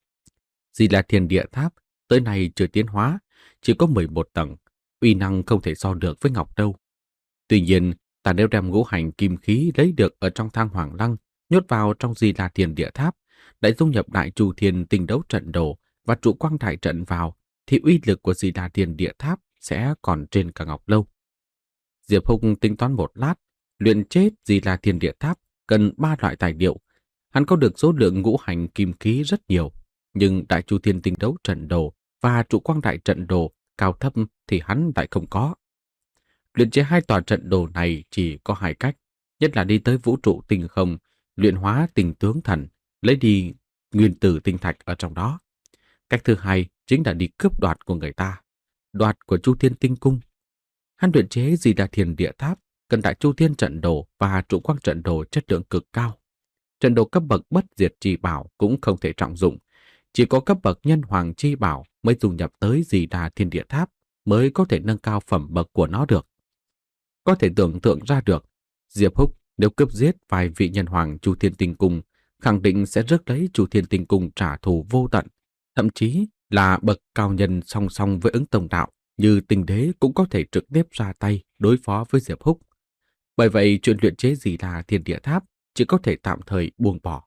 Di là Thiên Địa Tháp, tới nay chưa tiến hóa, chỉ có mười một tầng, uy năng không thể so được với ngọc lâu. Tuy nhiên, ta nếu đem ngũ hành kim khí lấy được ở trong thang hoàng lăng, nhốt vào trong Di là Thiên Địa Tháp, lại dung nhập đại chu thiên tinh đấu trận đồ và trụ quang đại trận vào, thì uy lực của Di là Thiên Địa Tháp sẽ còn trên cả ngọc lâu. Diệp Húc tính toán một lát, luyện chết Di là Thiên Địa Tháp cần ba loại tài liệu. Hắn có được số lượng ngũ hành kim khí rất nhiều, nhưng đại chu thiên tinh đấu trận đồ và trụ quang đại trận đồ cao thấp thì hắn lại không có. Luyện chế hai tòa trận đồ này chỉ có hai cách, nhất là đi tới vũ trụ tinh không, luyện hóa tinh tướng thần, lấy đi nguyên tử tinh thạch ở trong đó. Cách thứ hai chính là đi cướp đoạt của người ta, đoạt của Chu Thiên Tinh Cung. Hắn luyện chế Di Đà Thiên Địa Tháp cần đại Chu Thiên trận đồ và trụ quang trận đồ chất lượng cực cao. Trận đồ cấp bậc bất diệt chi bảo cũng không thể trọng dụng, chỉ có cấp bậc nhân hoàng chi bảo mới dung nhập tới Di Đà Thiên Địa Tháp mới có thể nâng cao phẩm bậc của nó được. Có thể tưởng tượng ra được, Diệp Húc nếu cướp giết vài vị nhân hoàng Chu Thiên Tinh Cung, khẳng định sẽ rước lấy Chu Thiên Tinh Cung trả thù vô tận, thậm chí là bậc cao nhân song song với ứng tông đạo như Tinh Đế cũng có thể trực tiếp ra tay đối phó với Diệp Húc. Bởi vậy, chuyện luyện chế Di Đà Thiên Địa Tháp chỉ có thể tạm thời buông bỏ.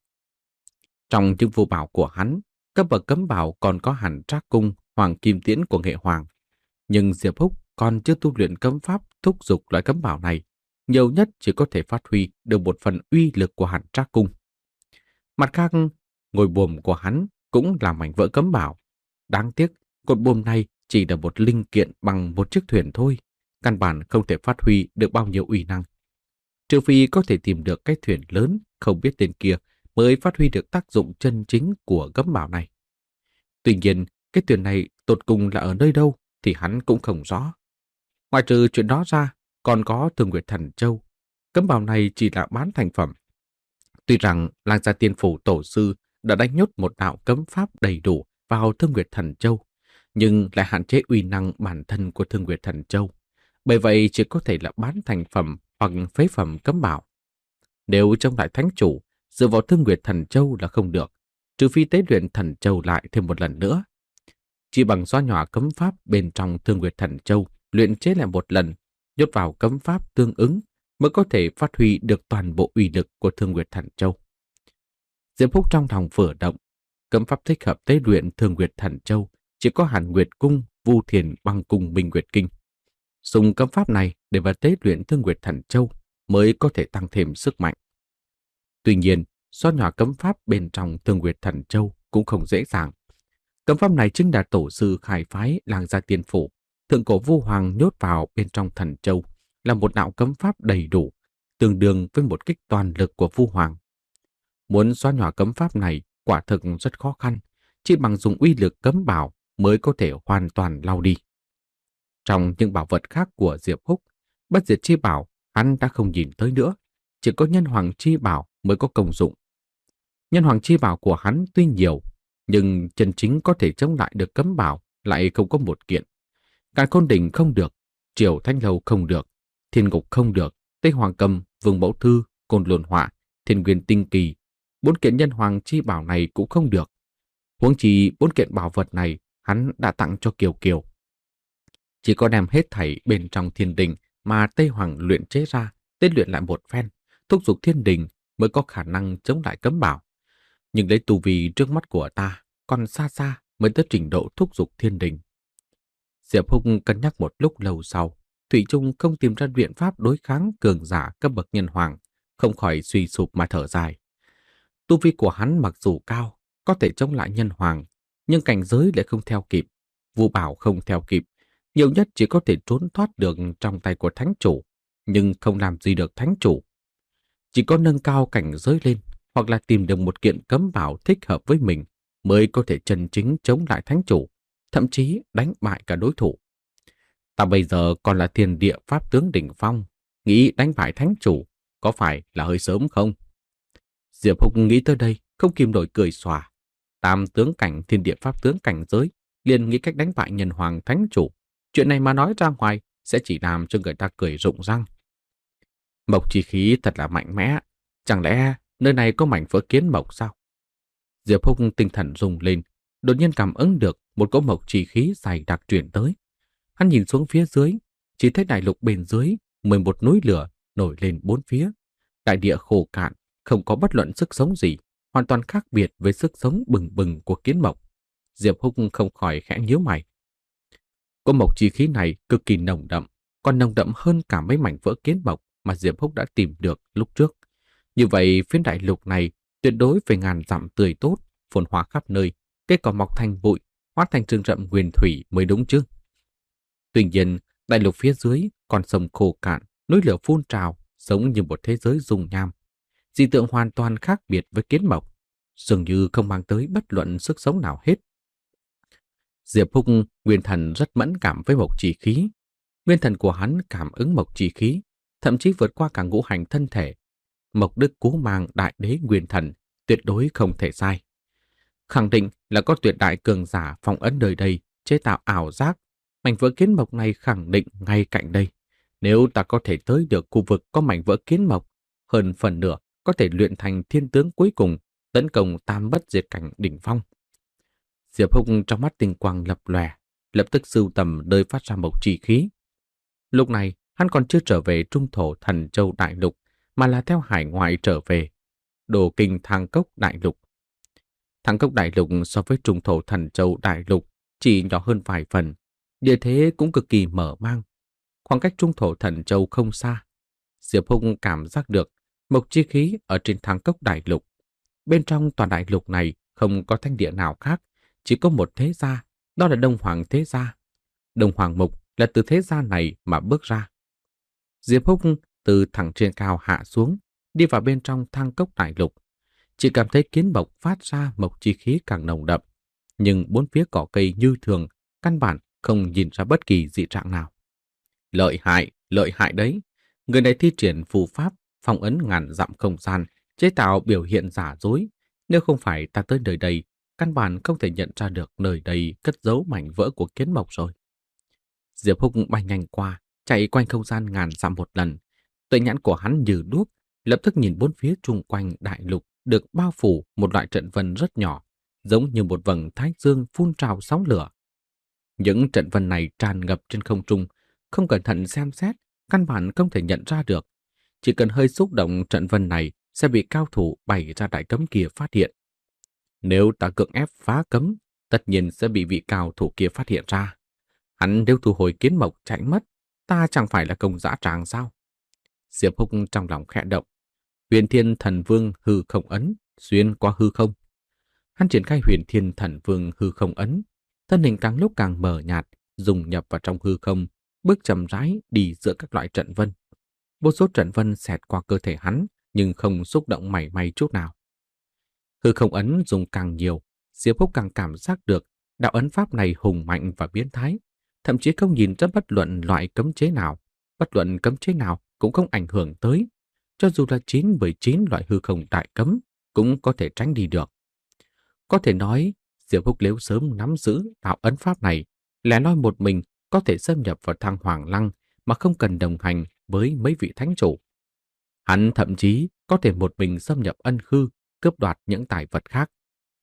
Trong những vô bảo của hắn, cấp bậc cấm bảo còn có Hàn Trác Cung, Hoàng Kim Tiễn của Nghệ Hoàng. Nhưng Diệp Húc còn chưa tu luyện cấm pháp thúc dục loại cấm bảo này, nhiều nhất chỉ có thể phát huy được một phần uy lực của Hàn Trác Cung. Mặt khác, ngôi buồm của hắn cũng là mảnh vỡ cấm bảo. Đáng tiếc, cột buồm này chỉ là một linh kiện bằng một chiếc thuyền thôi, căn bản không thể phát huy được bao nhiêu uy năng. Trừ phi có thể tìm được cái thuyền lớn không biết tên kia mới phát huy được tác dụng chân chính của cấm bảo này. Tuy nhiên, cái thuyền này tột cùng là ở nơi đâu thì hắn cũng không rõ. Ngoài trừ chuyện đó ra, còn có Thương Nguyệt Thần Châu. Cấm bảo này chỉ là bán thành phẩm. Tuy rằng Lang Gia Tiên Phủ Tổ Sư đã đánh nhốt một đạo cấm pháp đầy đủ vào Thương Nguyệt Thần Châu, nhưng lại hạn chế uy năng bản thân của Thương Nguyệt Thần Châu. Bởi vậy chỉ có thể là bán thành phẩm hoặc phế phẩm cấm bảo. Nếu trong đại thánh chủ, dựa vào Thương Nguyệt Thần Châu là không được, trừ phi tế luyện Thần Châu lại thêm một lần nữa. Chỉ bằng xóa nhỏ cấm pháp bên trong Thương Nguyệt Thần Châu, luyện chế lại một lần, nhốt vào cấm pháp tương ứng, mới có thể phát huy được toàn bộ uy lực của Thương Nguyệt Thần Châu. Diệp Húc trong lòng vừa động, cấm pháp thích hợp tế luyện Thương Nguyệt Thần Châu chỉ có Hàn Nguyệt Cung, Vu Thiền Băng Cung, Minh Nguyệt Kinh. Dùng cấm pháp này để vào tế luyện Thương Nguyệt Thần Châu mới có thể tăng thêm sức mạnh. Tuy nhiên, xóa nhỏ cấm pháp bên trong Thương Nguyệt Thần Châu cũng không dễ dàng. Cấm pháp này chính là tổ sư khai phái Làng Gia Tiên Phủ, thượng cổ Vu Hoàng nhốt vào bên trong Thần Châu, là một đạo cấm pháp đầy đủ, tương đương với một kích toàn lực của Vu Hoàng. Muốn xóa nhỏ cấm pháp này quả thực rất khó khăn, chỉ bằng dùng uy lực cấm bảo mới có thể hoàn toàn lau đi. Trong những bảo vật khác của Diệp Húc, Bất Diệt Chi Bảo hắn đã không nhìn tới nữa, chỉ có Nhân Hoàng Chi Bảo mới có công dụng. Nhân Hoàng Chi Bảo của hắn tuy nhiều, nhưng chân chính có thể chống lại được cấm bảo lại không có một kiện. Càn Khôn Đỉnh không được, Triều Thanh Lâu không được, Thiên Ngục không được, Tây Hoàng Cầm, Vương Mẫu Thư, Côn Luân Họa, Thiên Nguyên Tinh Kỳ, bốn kiện Nhân Hoàng Chi Bảo này cũng không được. Huống chi bốn kiện bảo vật này hắn đã tặng cho Kiều Kiều. Chỉ có đem hết thảy bên trong thiên đình mà Tây Hoàng luyện chế ra, tế luyện lại một phen, thúc giục thiên đình mới có khả năng chống lại cấm bảo. Nhưng lấy tu vi trước mắt của ta còn xa xa mới tới trình độ thúc giục thiên đình. Diệp Húc cân nhắc một lúc lâu sau, thủy chung không tìm ra biện pháp đối kháng cường giả cấp bậc nhân hoàng, không khỏi suy sụp mà thở dài. Tu vi của hắn mặc dù cao, có thể chống lại nhân hoàng, nhưng cảnh giới lại không theo kịp, Vu bảo không theo kịp, nhiều nhất chỉ có thể trốn thoát được trong tay của thánh chủ, nhưng không làm gì được thánh chủ. Chỉ có nâng cao cảnh giới lên, hoặc là tìm được một kiện cấm bảo thích hợp với mình, mới có thể chân chính chống lại thánh chủ, thậm chí đánh bại cả đối thủ. Ta bây giờ còn là thiên địa pháp tướng đỉnh phong, nghĩ đánh bại thánh chủ, có phải là hơi sớm không? Diệp Húc nghĩ tới đây, không kìm nổi cười xòa. Tam tướng cảnh thiên địa pháp tướng cảnh giới, liền nghĩ cách đánh bại nhân hoàng thánh chủ. Chuyện này mà nói ra ngoài, sẽ chỉ làm cho người ta cười rụng răng. Mộc chi khí thật là mạnh mẽ, chẳng lẽ nơi này có mảnh vỡ kiến mộc sao? Diệp Húc tinh thần rung lên, đột nhiên cảm ứng được một cỗ mộc chi khí dày đặc truyền tới. Hắn nhìn xuống phía dưới, chỉ thấy đại lục bên dưới, mười một núi lửa nổi lên bốn phía. Đại địa khô cạn, không có bất luận sức sống gì, hoàn toàn khác biệt với sức sống bừng bừng của kiến mộc. Diệp Húc không khỏi khẽ nhíu mày. Cỗ mộc chi khí này cực kỳ nồng đậm, còn nồng đậm hơn cả mấy mảnh vỡ kiến mộc mà Diệp Húc đã tìm được lúc trước. Như vậy, phiến đại lục này tuyệt đối phải ngàn dặm tươi tốt, phồn hoa khắp nơi, cây cỏ mọc thành bụi, hóa thành rừng rậm nguyên thủy mới đúng chứ. Tuy nhiên, đại lục phía dưới, con sông khô cạn, núi lửa phun trào, giống như một thế giới dung nham. Dị tượng hoàn toàn khác biệt với kiến mộc, dường như không mang tới bất luận sức sống nào hết. Diệp Húc nguyên thần rất mẫn cảm với mộc chi khí. Nguyên thần của hắn cảm ứng mộc chi khí, thậm chí vượt qua cả ngũ hành thân thể. Mộc đức cú mang đại đế nguyên thần, tuyệt đối không thể sai. Khẳng định là có tuyệt đại cường giả phong ấn nơi đây, chế tạo ảo giác. Mảnh vỡ kiến mộc này khẳng định ngay cạnh đây. Nếu ta có thể tới được khu vực có mảnh vỡ kiến mộc, hơn phần nửa có thể luyện thành thiên tướng cuối cùng, tấn công tam bất diệt cảnh đỉnh phong. Diệp Húc trong mắt tinh quang lập lòe, lập tức sưu tầm nơi phát ra mộc chi khí. Lúc này, hắn còn chưa trở về trung thổ Thần Châu Đại Lục, mà là theo hải ngoại trở về, Đồ Kinh Thang Cốc Đại Lục. Thang Cốc Đại Lục so với trung thổ Thần Châu Đại Lục chỉ nhỏ hơn vài phần, địa thế cũng cực kỳ mở mang. Khoảng cách trung thổ Thần Châu không xa. Diệp Húc cảm giác được mộc chi khí ở trên Thang Cốc Đại Lục. Bên trong toàn đại lục này không có thánh địa nào khác, chỉ có một thế gia, đó là Đông Hoàng Thế Gia. Đông Hoàng Mục là từ thế gia này mà bước ra. Diệp Húc từ thẳng trên cao hạ xuống, đi vào bên trong Thang Cốc Đại Lục. Chỉ cảm thấy kiến mộc phát ra mộc chi khí càng nồng đậm, nhưng bốn phía cỏ cây như thường, căn bản không nhìn ra bất kỳ dị trạng nào. Lợi hại, lợi hại đấy. Người này thi triển phù pháp, phong ấn ngàn dặm không gian, chế tạo biểu hiện giả dối. Nếu không phải ta tới nơi đây, căn bản không thể nhận ra được nơi đây cất giấu mảnh vỡ của kiến mộc rồi. Diệp Húc bay nhanh qua, chạy quanh không gian ngàn dặm một lần. Tuệ nhãn của hắn như đuốc, lập tức nhìn bốn phía chung quanh đại lục được bao phủ một loại trận vân rất nhỏ, giống như một vầng thái dương phun trào sóng lửa. Những trận vân này tràn ngập trên không trung, không cẩn thận xem xét, căn bản không thể nhận ra được. Chỉ cần hơi xúc động trận vân này sẽ bị cao thủ bày ra đại cấm kia phát hiện. Nếu ta cưỡng ép phá cấm, tất nhiên sẽ bị vị cao thủ kia phát hiện ra. Hắn nếu thu hồi kiến mộc chạy mất, ta chẳng phải là công dã tràng sao? Diệp Húc trong lòng khẽ động. Huyền Thiên Thần Vương hư không ấn, xuyên qua hư không. Hắn triển khai Huyền Thiên Thần Vương hư không ấn, thân hình càng lúc càng mờ nhạt, dùng nhập vào trong hư không, bước chậm rãi đi giữa các loại trận vân. Vô số trận vân xẹt qua cơ thể hắn, nhưng không xúc động mảy may chút nào. Hư không ấn dùng càng nhiều, Diệp Húc càng cảm giác được đạo ấn pháp này hùng mạnh và biến thái, thậm chí không nhìn ra bất luận loại cấm chế nào, bất luận cấm chế nào cũng không ảnh hưởng tới, cho dù là chín bởi chín loại hư không đại cấm cũng có thể tránh đi được. Có thể nói, Diệp Húc nếu sớm nắm giữ đạo ấn pháp này, lẻ loi một mình có thể xâm nhập vào Thăng Hoàng Lăng mà không cần đồng hành với mấy vị thánh chủ. Hắn thậm chí có thể một mình xâm nhập ân khư, cướp đoạt những tài vật khác.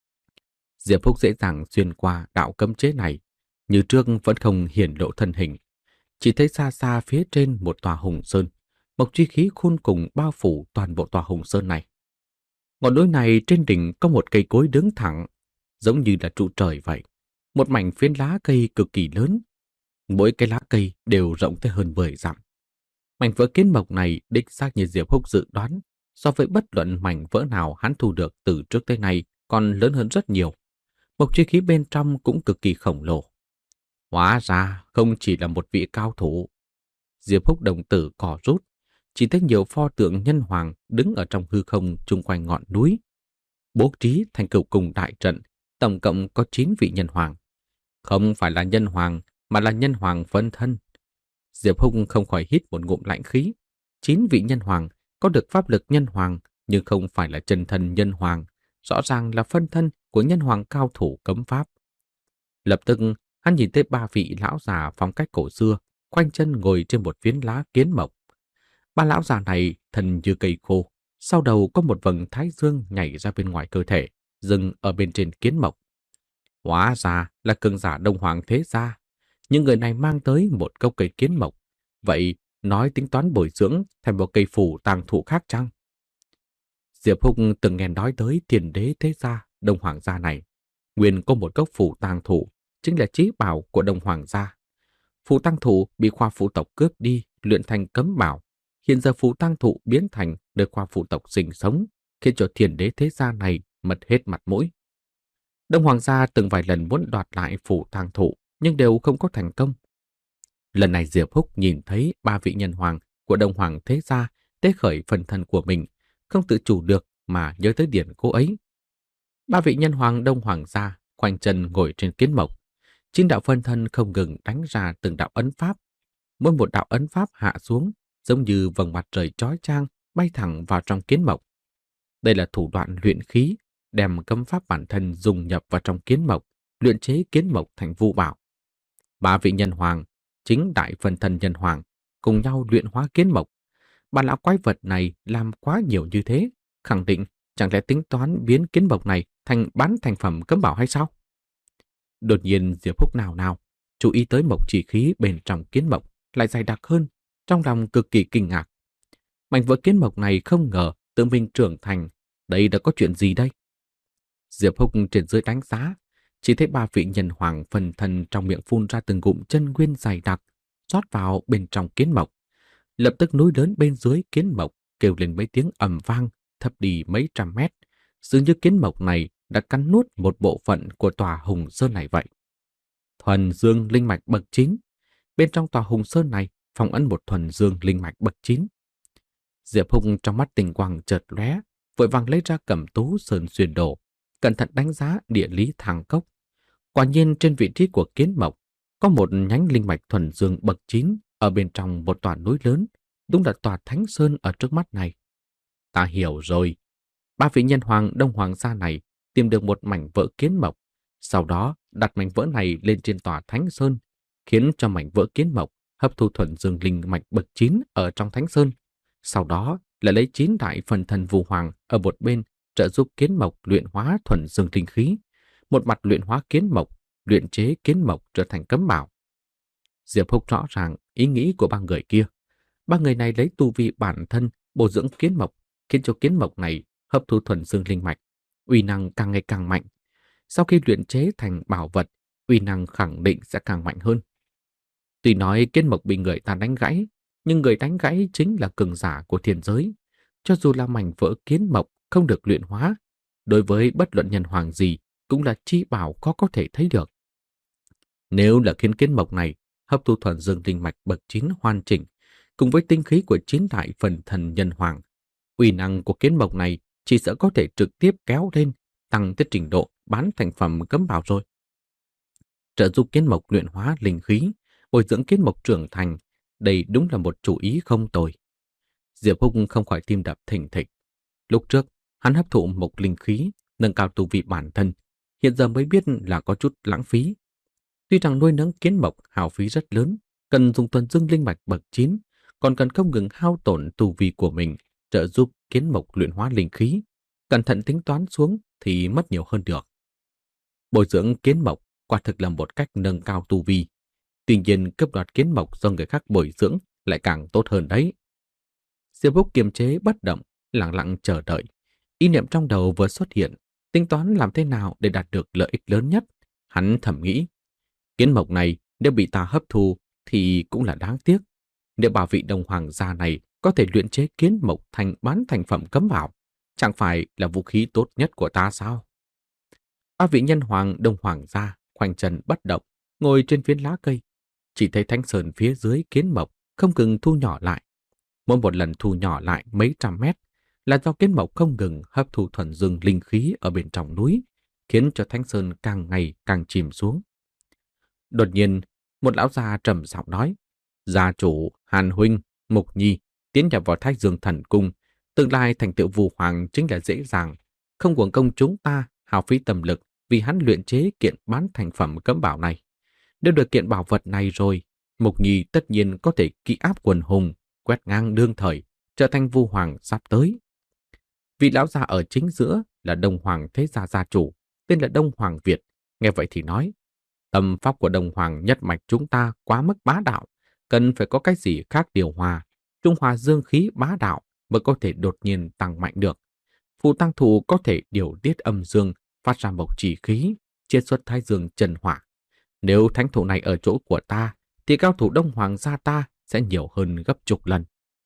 Diệp Húc dễ dàng xuyên qua đạo cấm chế này, như trước vẫn không hiển lộ thân hình. Chỉ thấy xa xa phía trên một tòa hùng sơn, một chi khí khôn cùng bao phủ toàn bộ tòa hùng sơn này. Ngọn núi này trên đỉnh có một cây cối đứng thẳng, giống như là trụ trời vậy. Một mảnh phiến lá cây cực kỳ lớn. Mỗi cái lá cây đều rộng tới hơn mười dặm. Mảnh vỡ kiến mộc này đích xác như Diệp Húc dự đoán, so với bất luận mảnh vỡ nào hắn thu được từ trước tới nay còn lớn hơn rất nhiều. Mộc chi khí bên trong cũng cực kỳ khổng lồ. Hóa ra không chỉ là một vị cao thủ. Diệp Húc đồng tử cò rút, chỉ thấy nhiều pho tượng nhân hoàng đứng ở trong hư không chung quanh ngọn núi. Bố trí thành cửu cùng đại trận, tổng cộng có chín vị nhân hoàng. Không phải là nhân hoàng, mà là nhân hoàng phân thân. Diệp Húc không khỏi hít một ngụm lạnh khí. Chín vị nhân hoàng có được pháp lực nhân hoàng, nhưng không phải là chân thân nhân hoàng, rõ ràng là phân thân của nhân hoàng cao thủ cấm pháp. Lập tức, hắn nhìn thấy ba vị lão già phong cách cổ xưa, khoanh chân ngồi trên một phiến lá kiến mộc. Ba lão già này thân như cây khô, sau đầu có một vầng thái dương nhảy ra bên ngoài cơ thể, dừng ở bên trên kiến mộc. Hóa ra là cường giả Đông Hoàng thế gia. Nhưng người này mang tới một gốc cây kiến mộc. Vậy nói tính toán bồi dưỡng thành một cây phủ tàng thụ khác chăng? Diệp Húc từng nghe nói tới tiền đế thế gia Đông Hoàng gia này. Nguyên có một gốc phủ tàng thụ, chính là chí bảo của Đông Hoàng gia. Phủ tàng thụ bị khoa phụ tộc cướp đi, luyện thành cấm bảo. Hiện giờ phủ tàng thụ biến thành nơi khoa phụ tộc sinh sống, khiến cho tiền đế thế gia này mất hết mặt mũi. Đông Hoàng gia từng vài lần muốn đoạt lại phủ tàng thụ, nhưng đều không có thành công. Lần này Diệp Húc nhìn thấy ba vị nhân hoàng của Đông Hoàng thế gia tế khởi phần thân của mình, không tự chủ được mà nhớ tới điển cố ấy. Ba vị nhân hoàng Đông Hoàng gia khoanh chân ngồi trên kiến mộc, chín đạo phân thân không ngừng đánh ra từng đạo ấn pháp. Mỗi một đạo ấn pháp hạ xuống, giống như vầng mặt trời chói chang bay thẳng vào trong kiến mộc. Đây là thủ đoạn luyện khí, đem cấm pháp bản thân dùng nhập vào trong kiến mộc, luyện chế kiến mộc thành vũ bảo. Ba vị nhân hoàng, chính đại phân thân nhân hoàng, cùng nhau luyện hóa kiến mộc. Ba lão quái vật này làm quá nhiều như thế, khẳng định chẳng lẽ tính toán biến kiến mộc này thành bán thành phẩm cấm bảo hay sao? Đột nhiên Diệp Húc nào nào, chú ý tới mộc chỉ khí bên trong kiến mộc lại dày đặc hơn, trong lòng cực kỳ kinh ngạc. Mảnh vỡ kiến mộc này không ngờ tự mình trưởng thành, đây đã có chuyện gì đây? Diệp Húc trên dưới đánh giá, chỉ thấy ba vị nhân hoàng phần thân trong miệng phun ra từng ngụm chân nguyên dày đặc, rót vào bên trong kiến mộc. Lập tức núi lớn bên dưới kiến mộc kêu lên mấy tiếng ầm vang, thấp đi mấy trăm mét, dường như kiến mộc này đã cắn nuốt một bộ phận của tòa Hùng Sơn này vậy. Thuần dương linh mạch bậc chín. Bên trong tòa Hùng Sơn này phong ấn một thuần dương linh mạch bậc chín. Diệp Húc trong mắt tình quang chợt lóe, vội vàng lấy ra Cẩm Tú Sơn xuyên đồ, cẩn thận đánh giá địa lý thang cốc. Quả nhiên trên vị trí của kiến mộc có một nhánh linh mạch thuần dương bậc chín ở bên trong một tòa núi lớn, đúng là tòa Thánh Sơn ở trước mắt này. Ta hiểu rồi. Ba vị nhân hoàng Đông Hoàng gia này tìm được một mảnh vỡ kiến mộc, sau đó đặt mảnh vỡ này lên trên tòa Thánh Sơn, khiến cho mảnh vỡ kiến mộc hấp thu thuần dương linh mạch bậc chín ở trong Thánh Sơn. Sau đó lại lấy chín đại phần thần vũ hoàng ở một bên trợ giúp kiến mộc luyện hóa thuần dương linh khí, một mặt luyện hóa kiến mộc, luyện chế kiến mộc trở thành cấm bảo. Diệp Húc rõ ràng ý nghĩ của ba người kia. Ba người này lấy tu vi bản thân bồi dưỡng kiến mộc, khiến cho kiến mộc này hấp thu thuần dương linh mạch, uy năng càng ngày càng mạnh. Sau khi luyện chế thành bảo vật, uy năng khẳng định sẽ càng mạnh hơn. Tuy nói kiến mộc bị người ta đánh gãy, nhưng người đánh gãy chính là cường giả của thiên giới. Cho dù là mảnh vỡ kiến mộc không được luyện hóa, đối với bất luận nhân hoàng gì cũng là chi bảo có có thể thấy được. Nếu là khiến kiến mộc này hấp thu thuần dương linh mạch bậc chín hoàn chỉnh, cùng với tinh khí của chín đại phần thần nhân hoàng, uy năng của kiến mộc này chỉ sợ có thể trực tiếp kéo lên, tăng tới trình độ bán thành phẩm cấm bảo rồi. Trợ giúp kiến mộc luyện hóa linh khí, bồi dưỡng kiến mộc trưởng thành, đây đúng là một chủ ý không tồi. Diệp Húc không khỏi tim đập thình thịch. Lúc trước, hắn hấp thụ một linh khí, nâng cao tu vị bản thân, hiện giờ mới biết là có chút lãng phí. Tuy rằng nuôi nấng kiến mộc hao phí rất lớn, cần dùng thuần dương linh mạch bậc chín, còn cần không ngừng hao tổn tu vi của mình, trợ giúp kiến mộc luyện hóa linh khí. Cẩn thận tính toán xuống thì mất nhiều hơn được. Bồi dưỡng kiến mộc quả thực là một cách nâng cao tu vi. Tuy nhiên cướp đoạt kiến mộc do người khác bồi dưỡng lại càng tốt hơn đấy. Diệp Húc kiềm chế bất động, lặng lặng chờ đợi. Ý niệm trong đầu vừa xuất hiện, tính toán làm thế nào để đạt được lợi ích lớn nhất. Hắn thầm nghĩ, kiến mộc này nếu bị ta hấp thu thì cũng là đáng tiếc. Nếu bảo vị đồng hoàng gia này có thể luyện chế kiến mộc thành bán thành phẩm cấm bảo, chẳng phải là vũ khí tốt nhất của ta sao? Ba vị nhân hoàng đông hoàng gia khoanh chân bất động, ngồi trên phiến lá cây. Chỉ thấy thánh sơn phía dưới kiến mộc không ngừng thu nhỏ lại. Mỗi một lần thu nhỏ lại mấy trăm mét là do kiến mộc không ngừng hấp thu thuần dương linh khí ở bên trong núi, khiến cho thánh sơn càng ngày càng chìm xuống. Đột nhiên, một lão già trầm giọng nói, gia chủ Hàn huynh, Mục Nhi tiến nhập vào Thái Dương Thần Cung, tương lai thành tựu Vũ Hoàng chính là dễ dàng, không uổng công chúng ta hao phí tâm lực vì hắn luyện chế kiện bán thành phẩm cấm bảo này. Nếu được kiện bảo vật này rồi, Mục Nhi tất nhiên có thể kỵ áp quần hùng, quét ngang đương thời, trở thành Vũ Hoàng sắp tới. Vị lão già ở chính giữa là Đông Hoàng thế gia gia chủ, tên là Đông Hoàng Việt. Nghe vậy thì nói, tâm pháp của Đông Hoàng nhất mạch chúng ta quá mức bá đạo, cần phải có cái gì khác điều hòa, trung hòa dương khí bá đạo mới có thể đột nhiên tăng mạnh được. Phù tăng thủ có thể điều tiết âm dương, phát ra mộc chỉ khí, chiết xuất thái dương trần hỏa. Nếu thánh thủ này ở chỗ của ta, thì cao thủ Đông Hoàng gia ta sẽ nhiều hơn gấp chục lần.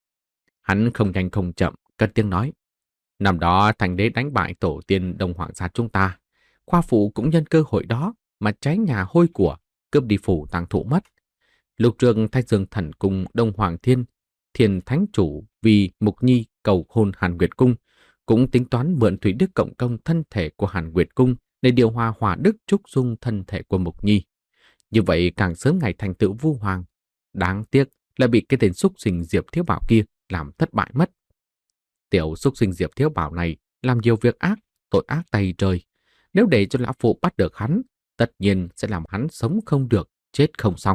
Hắn không nhanh không chậm, cất tiếng nói. Năm đó thành đế đánh bại tổ tiên Đông Hoàng gia chúng ta. Khoa phụ cũng nhân cơ hội đó mà cháy nhà hôi của, cướp đi phủ tàng thụ mất. Lục trường Thái Dương Thần Cung Đông Hoàng Thiên, Thiên Thánh Chủ vì Mục Nhi cầu hôn Hàn Nguyệt Cung, cũng tính toán mượn thủy đức cộng công thân thể của Hàn Nguyệt Cung để điều hòa hỏa đức trúc dung thân thể của Mục Nhi. Như vậy càng sớm ngày thành tựu Vu Hoàng. Đáng tiếc là bị cái tên xúc sinh Diệp Thiếu Bảo kia làm thất bại mất. Tiểu xúc sinh Diệp Thiếu Bảo này làm nhiều việc ác, tội ác tày trời. Nếu để cho lão phụ bắt được hắn, tất nhiên sẽ làm hắn sống không được, chết không xong.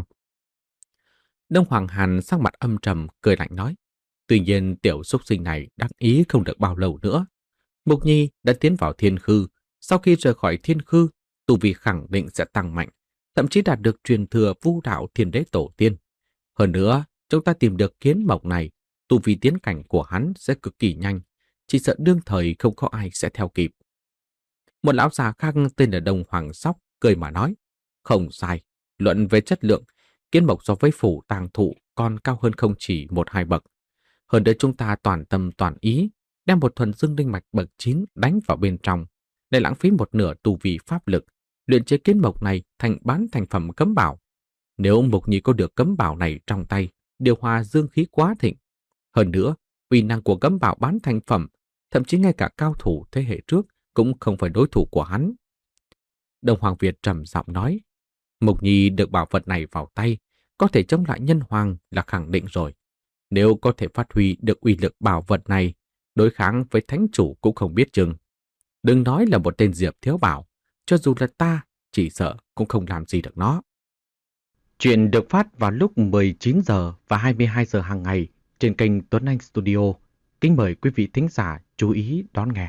Đông Hoàng Hàn sang mặt âm trầm, cười lạnh nói. Tuy nhiên tiểu xúc sinh này đắc ý không được bao lâu nữa. Mục Nhi đã tiến vào thiên khư. Sau khi rời khỏi thiên khư, tu vi khẳng định sẽ tăng mạnh, thậm chí đạt được truyền thừa Vu đạo Thiên Đế tổ tiên. Hơn nữa, chúng ta tìm được kiến mộc này, tu vi tiến cảnh của hắn sẽ cực kỳ nhanh, chỉ sợ đương thời không có ai sẽ theo kịp. Một lão già khác tên là Đông Hoàng Sóc cười mà nói, không sai, luận về chất lượng, kiến mộc so với phủ tàng thụ còn cao hơn không chỉ một hai bậc. Hơn nữa chúng ta toàn tâm toàn ý, đem một thuần dương linh mạch bậc chín đánh vào bên trong, để lãng phí một nửa tu vi pháp lực, luyện chế kiến mộc này thành bán thành phẩm cấm bảo. Nếu Mục Nhi có được cấm bảo này trong tay, điều hòa dương khí quá thịnh. Hơn nữa, uy năng của cấm bảo bán thành phẩm, thậm chí ngay cả cao thủ thế hệ trước cũng không phải đối thủ của hắn. Đông Hoàng Việt trầm giọng nói, Mục Nhi được bảo vật này vào tay, có thể chống lại nhân hoàng là khẳng định rồi. Nếu có thể phát huy được uy lực bảo vật này, đối kháng với thánh chủ cũng không biết chừng. Đừng nói là một tên Diệp Thiếu Bảo, cho dù là ta, chỉ sợ cũng không làm gì được nó. Chuyện được phát vào lúc mười chín giờ và hai mươi hai giờ hàng ngày trên kênh Tuấn Anh Studio. Kính mời quý vị thính giả chú ý đón nghe.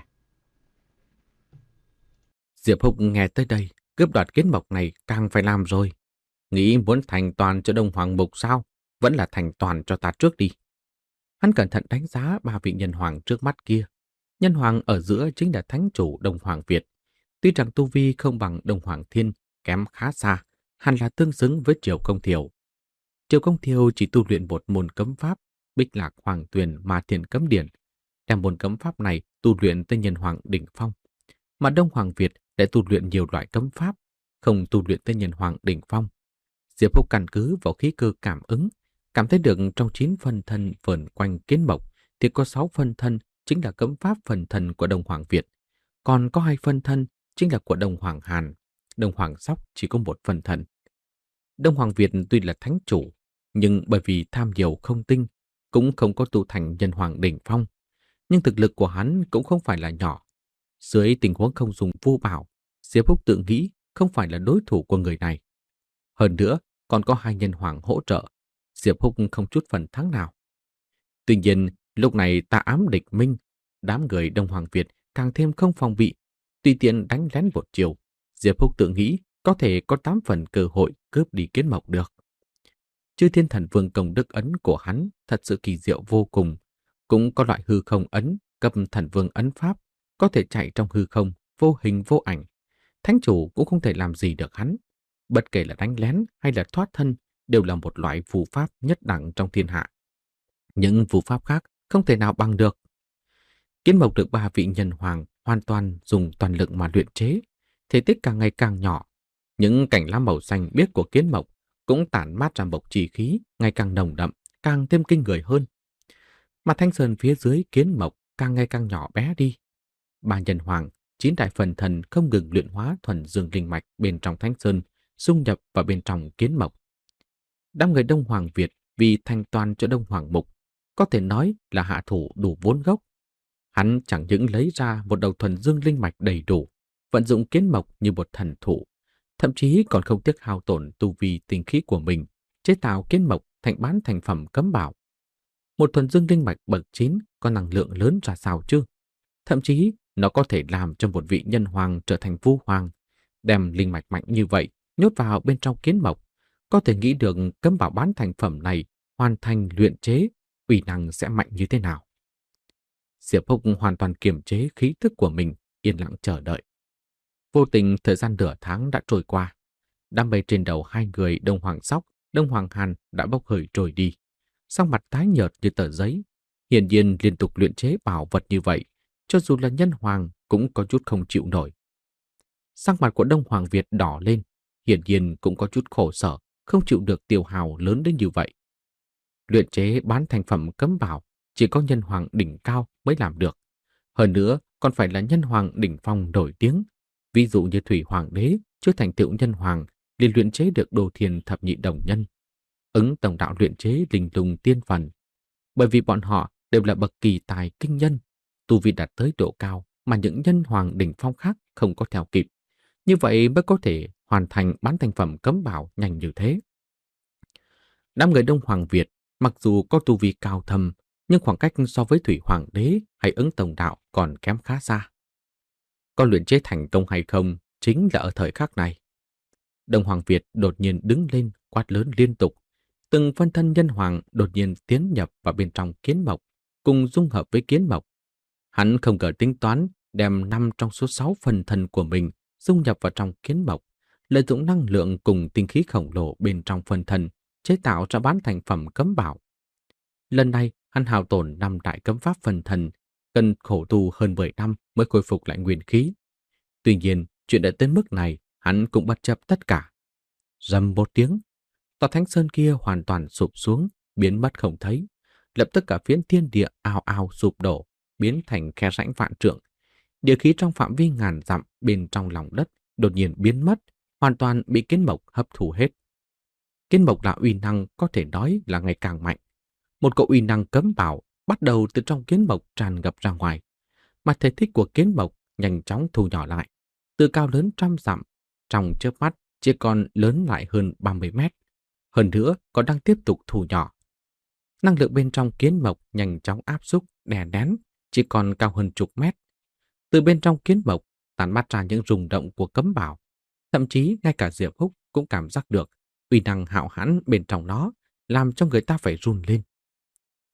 Diệp Húc nghe tới đây, cướp đoạt kiến mộc này càng phải làm rồi. Nghĩ muốn thành toàn cho Đông Hoàng Mục sao? Vẫn là thành toàn cho ta trước đi. Hắn cẩn thận đánh giá ba vị nhân hoàng trước mắt kia. Nhân hoàng ở giữa chính là thánh chủ Đông Hoàng Việt. Tuy rằng tu vi không bằng Đông Hoàng Thiên, kém khá xa, hẳn là tương xứng với Triều Công Thiều. Triều Công Thiều chỉ tu luyện một môn cấm pháp, Bích Lạc Hoàng Tuyền Ma Thiền Cấm Điển, đem môn cấm pháp này tu luyện tới nhân hoàng đỉnh phong. Mà Đông Hoàng Việt lại tu luyện nhiều loại cấm pháp, không tu luyện tới nhân hoàng đỉnh phong. Diệp Húc căn cứ vào khí cơ cảm ứng, cảm thấy được trong chín phân thân vờn quanh kiến mộc thì có sáu phân thân chính là cấm pháp phần thân của Đông Hoàng Việt, còn có hai phân thân chính là của Đông Hoàng Hàn. Đông Hoàng Sóc chỉ có một phân thân. Đông Hoàng Việt tuy là thánh chủ, nhưng bởi vì tham nhiều không tinh, cũng không có tu thành nhân hoàng đỉnh phong. Nhưng thực lực của hắn cũng không phải là nhỏ. Dưới tình huống không dùng vô bảo, Diệp Húc tự nghĩ không phải là đối thủ của người này. Hơn nữa, còn có hai nhân hoàng hỗ trợ, Diệp Húc không chút phần thắng nào. Tuy nhiên, lúc này ta ám địch minh, đám người Đông Hoàng Việt càng thêm không phòng bị, tùy tiện đánh lén một chiều. Diệp Húc tự nghĩ có thể có tám phần cơ hội cướp đi kiến mộc được. Chư Thiên Thần Vương công đức ấn của hắn thật sự kỳ diệu vô cùng, cũng có loại hư không ấn, cấp thần vương ấn pháp, có thể chạy trong hư không, vô hình vô ảnh. Thánh chủ cũng không thể làm gì được hắn. Bất kể là đánh lén hay là thoát thân, đều là một loại phù pháp nhất đẳng trong thiên hạ. Những phù pháp khác không thể nào bằng được. Kiến mộc được ba vị nhân hoàng hoàn toàn dùng toàn lực mà luyện chế, thể tích càng ngày càng nhỏ. Những cảnh lá màu xanh biếc của kiến mộc cũng tản mát ra mộc chi khí ngày càng nồng đậm, càng thêm kinh người hơn. Mà thanh sơn phía dưới kiến mộc càng ngày càng nhỏ bé đi. Ba nhân hoàng, chín đại phần thần không ngừng luyện hóa thuần dương linh mạch bên trong thanh sơn, xung nhập vào bên trong kiến mộc. Đám người Đông Hoàng Việt vì thanh toàn cho Đông Hoàng Mục, có thể nói là hạ thủ đủ vốn gốc. Hắn chẳng những lấy ra một đầu thuần dương linh mạch đầy đủ, vận dụng kiến mộc như một thần thủ, thậm chí còn không tiếc hao tổn tu vi tinh khí của mình, chế tạo kiến mộc thành bán thành phẩm cấm bảo. Một thuần dương linh mạch bậc chín có năng lượng lớn ra sao chứ? Thậm chí nó có thể làm cho một vị nhân hoàng trở thành vu hoàng, đem linh mạch mạnh như vậy nhốt vào bên trong kiến mộc. Có thể nghĩ được cấm bảo bán thành phẩm này hoàn thành luyện chế, uy năng sẽ mạnh như thế nào. Diệp Húc hoàn toàn kiềm chế khí thức của mình, yên lặng chờ đợi. Vô tình thời gian nửa tháng đã trôi qua. Đám mây trên đầu hai người Đông Hoàng Sóc, Đông Hoàng Hàn đã bốc hơi trôi đi. Sắc mặt tái nhợt như tờ giấy. Hiển nhiên liên tục luyện chế bảo vật như vậy, cho dù là nhân hoàng cũng có chút không chịu nổi. Sắc mặt của Đông Hoàng Việt đỏ lên, hiển nhiên cũng có chút khổ sở, không chịu được tiêu hào lớn đến như vậy. Luyện chế bán thành phẩm cấm bảo chỉ có nhân hoàng đỉnh cao mới làm được. Hơn nữa còn phải là nhân hoàng đỉnh phong nổi tiếng. Ví dụ như Thủy Hoàng đế chưa thành tựu nhân hoàng liền luyện chế được đồ thiền thập nhị đồng nhân, ứng tổng đạo luyện chế linh lung tiên phần. Bởi vì bọn họ đều là bậc kỳ tài kinh nhân, tu vi đạt tới độ cao mà những nhân hoàng đỉnh phong khác không có theo kịp. Như vậy mới có thể hoàn thành bán thành phẩm cấm bảo nhanh như thế. Đám người Đông Hoàng Việt mặc dù có tu vi cao thâm, nhưng khoảng cách so với Thủy Hoàng đế hay ứng tổng đạo còn kém khá xa. Có luyện chế thành công hay không chính là ở thời khắc này. Đông Hoàng Việt đột nhiên đứng lên, quát lớn liên tục. Từng phân thân nhân hoàng đột nhiên tiến nhập vào bên trong kiến mộc, cùng dung hợp với kiến mộc. Hắn không ngờ tính toán đem năm trong số sáu phần thân của mình dung nhập vào trong kiến mộc, lợi dụng năng lượng cùng tinh khí khổng lồ bên trong phần thân, chế tạo ra bán thành phẩm cấm bảo. Lần này, hắn hao tổn năm đại cấm pháp phần thân, cần khổ tu hơn mười năm mới khôi phục lại nguyên khí. Tuy nhiên, chuyện đã tới mức này, hắn cũng bất chấp tất cả. Rầm một tiếng, tòa thánh sơn kia hoàn toàn sụp xuống, biến mất không thấy. Lập tức cả phiến thiên địa ào ào sụp đổ, biến thành khe rãnh vạn trượng. Địa khí trong phạm vi ngàn dặm bên trong lòng đất đột nhiên biến mất, hoàn toàn bị kiến mộc hấp thụ hết. Kiến mộc là uy năng có thể nói là ngày càng mạnh. Một cỗ uy năng cấm bảo bắt đầu từ trong kiến mộc tràn ngập ra ngoài, mà thể tích của kiến mộc nhanh chóng thu nhỏ lại, từ cao lớn trăm dặm, trong chớp mắt chỉ còn lớn lại hơn ba mươi mét. Hơn nữa còn đang tiếp tục thu nhỏ. Năng lượng bên trong kiến mộc nhanh chóng áp xúc, đè nén, chỉ còn cao hơn chục mét. Từ bên trong kiến mộc tản mát ra những rung động của cấm bảo. Thậm chí ngay cả Diệp Húc cũng cảm giác được uy năng hạo hãn bên trong nó, làm cho người ta phải run lên.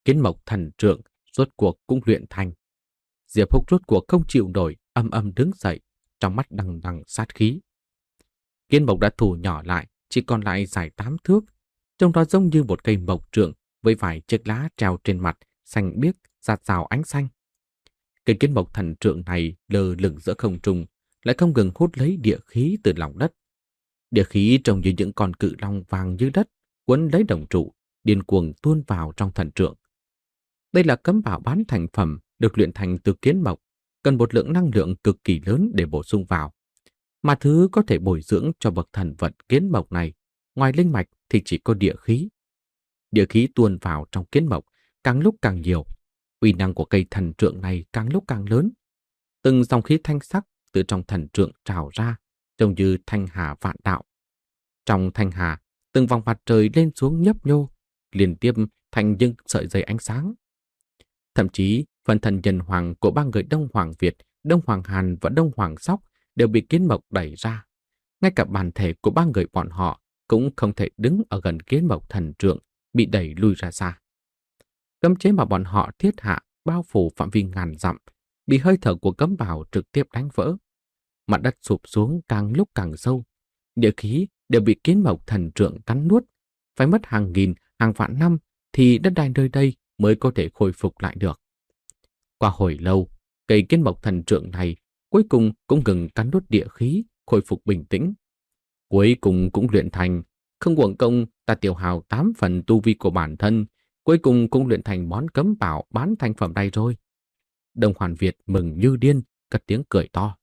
Kiến mộc thần trượng rốt cuộc cũng luyện thành. Diệp Húc rốt cuộc không chịu nổi, âm âm đứng dậy, trong mắt đằng đằng sát khí. Kiến mộc đã thu nhỏ lại, chỉ còn lại dài tám thước, trông nó giống như một cây mộc trượng với vài chiếc lá treo trên mặt, xanh biếc, rạt rào ánh xanh. Cây kiến mộc thần trượng này lơ lửng giữa không trung, lại không ngừng hút lấy địa khí từ lòng đất. Địa khí trông như những con cự long vàng như đất, quấn lấy đồng trụ, điên cuồng tuôn vào trong thần trượng. Đây là cấm bảo bán thành phẩm được luyện thành từ kiến mộc, cần một lượng năng lượng cực kỳ lớn để bổ sung vào. Mà thứ có thể bồi dưỡng cho bậc thần vật kiến mộc này, ngoài linh mạch thì chỉ có địa khí. Địa khí tuôn vào trong kiến mộc càng lúc càng nhiều, uy năng của cây thần trượng này càng lúc càng lớn. Từng dòng khí thanh sắc từ trong thần trượng trào ra, trông như thanh hà vạn đạo. Trong thanh hà, từng vòng mặt trời lên xuống nhấp nhô, liên tiếp thành những sợi dây ánh sáng. Thậm chí, phần thần nhân hoàng của ba người Đông Hoàng Việt, Đông Hoàng Hàn và Đông Hoàng Sóc đều bị kiến mộc đẩy ra. Ngay cả bản thể của ba người bọn họ cũng không thể đứng ở gần kiến mộc thần trượng, bị đẩy lui ra xa. Cấm chế mà bọn họ thiết hạ bao phủ phạm vi ngàn dặm, bị hơi thở của cấm bào trực tiếp đánh vỡ. Mặt đất sụp xuống càng lúc càng sâu, địa khí đều bị kiến mộc thần trượng cắn nuốt, phải mất hàng nghìn, hàng vạn năm thì đất đai nơi đây mới có thể khôi phục lại được. Qua hồi lâu, cây kiến mộc thần trượng này cuối cùng cũng ngừng cắn nuốt địa khí, khôi phục bình tĩnh. Cuối cùng cũng luyện thành, không uổng công ta tiêu hào tám phần tu vi của bản thân, cuối cùng cũng luyện thành món cấm bảo bán thành phẩm này rồi. Đông Hoàn Việt mừng như điên, cất tiếng cười to.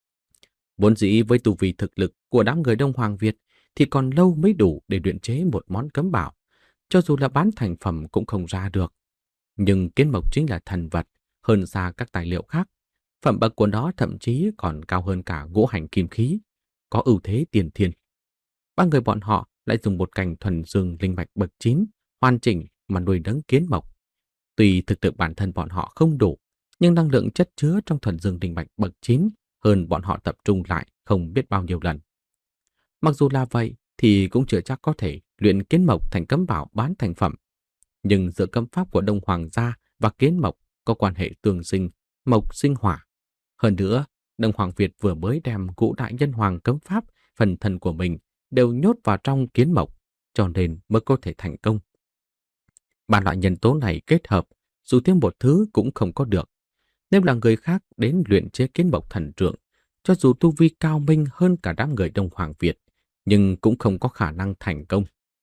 Vốn dĩ với tu vi thực lực của đám người Đông Hoàng Việt thì còn lâu mới đủ để luyện chế một món cấm bảo, cho dù là bán thành phẩm cũng không ra được. Nhưng kiến mộc chính là thần vật, hơn xa các tài liệu khác. Phẩm bậc của nó thậm chí còn cao hơn cả ngũ hành kim khí, có ưu thế tiền thiên. Ba người bọn họ lại dùng một cành thuần dương linh mạch bậc chín hoàn chỉnh mà nuôi nấng kiến mộc. Tuy thực lực bản thân bọn họ không đủ, nhưng năng lượng chất chứa trong thuần dương linh mạch bậc chín hơn bọn họ tập trung lại không biết bao nhiêu lần. Mặc dù là vậy thì cũng chưa chắc có thể luyện kiến mộc thành cấm bảo bán thành phẩm. Nhưng giữa cấm pháp của Đông Hoàng gia và kiến mộc có quan hệ tương sinh, mộc sinh hỏa. Hơn nữa, Đông Hoàng Việt vừa mới đem ngũ đại nhân hoàng cấm pháp, phần thân của mình đều nhốt vào trong kiến mộc, cho nên mới có thể thành công. Ba loại nhân tố này kết hợp, dù thêm một thứ cũng không có được. Nếu là người khác đến luyện chế kiến mộc thần trượng, cho dù tu vi cao minh hơn cả đám người Đông Hoàng Việt, nhưng cũng không có khả năng thành công.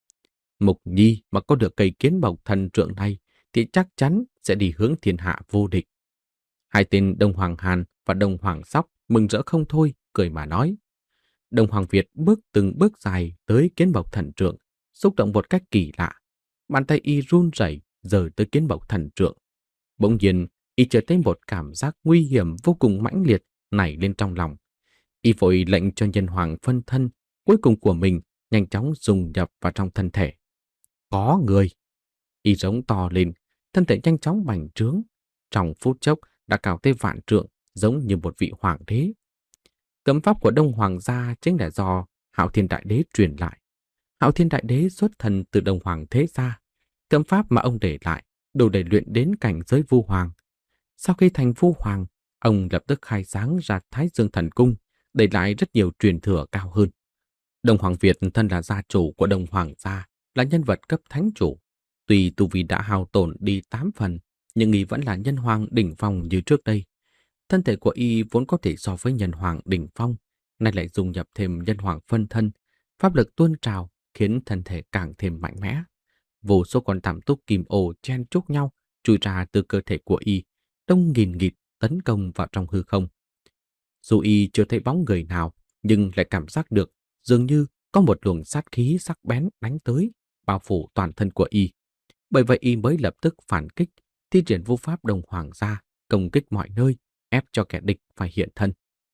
Mục Nhi mà có được cây kiến mộc thần trượng này thì chắc chắn sẽ đi hướng thiên hạ vô địch. Hai tên Đông Hoàng Hàn và Đông Hoàng Sóc mừng rỡ không thôi, cười mà nói. Đông Hoàng Việt bước từng bước dài tới kiến mộc thần trượng, xúc động một cách kỳ lạ. Bàn tay y run rẩy giơ tới kiến mộc thần trượng. Bỗng nhiên, y chợt thấy một cảm giác nguy hiểm vô cùng mãnh liệt nảy lên trong lòng. Y vội lệnh cho nhân hoàng phân thân cuối cùng của mình nhanh chóng dùng nhập vào trong thân thể. Có người! Y giống to lên, thân thể nhanh chóng bành trướng. Trong phút chốc đã cao tới vạn trượng, giống như một vị hoàng đế. Cấm pháp của Đông Hoàng gia chính là do Hạo Thiên Đại Đế truyền lại. Hạo Thiên Đại Đế xuất thân từ Đông Hoàng thế gia. Cấm pháp mà ông để lại đủ để luyện đến cảnh giới vu hoàng. Sau khi thành vu hoàng, ông lập tức khai sáng ra Thái Dương Thần Cung, để lại rất nhiều truyền thừa cao hơn. Đông Hoàng Việt thân là gia chủ của Đông Hoàng gia, là nhân vật cấp thánh chủ. Tuy tu vi đã hao tổn đi tám phần, nhưng y vẫn là nhân hoàng đỉnh phong như trước đây. Thân thể của y vốn có thể so với nhân hoàng đỉnh phong, nay lại dung nhập thêm nhân hoàng phân thân, pháp lực tuôn trào khiến thân thể càng thêm mạnh mẽ. Vô số con tam túc kim ô chen chúc nhau chui ra từ cơ thể của y, đông nghìn nghịt tấn công vào trong hư không. Dù y chưa thấy bóng người nào, nhưng lại cảm giác được dường như có một luồng sát khí sắc bén đánh tới, bao phủ toàn thân của y. Bởi vậy y mới lập tức phản kích, thi triển vô pháp Đông Hoàng gia, công kích mọi nơi, ép cho kẻ địch phải hiện thân.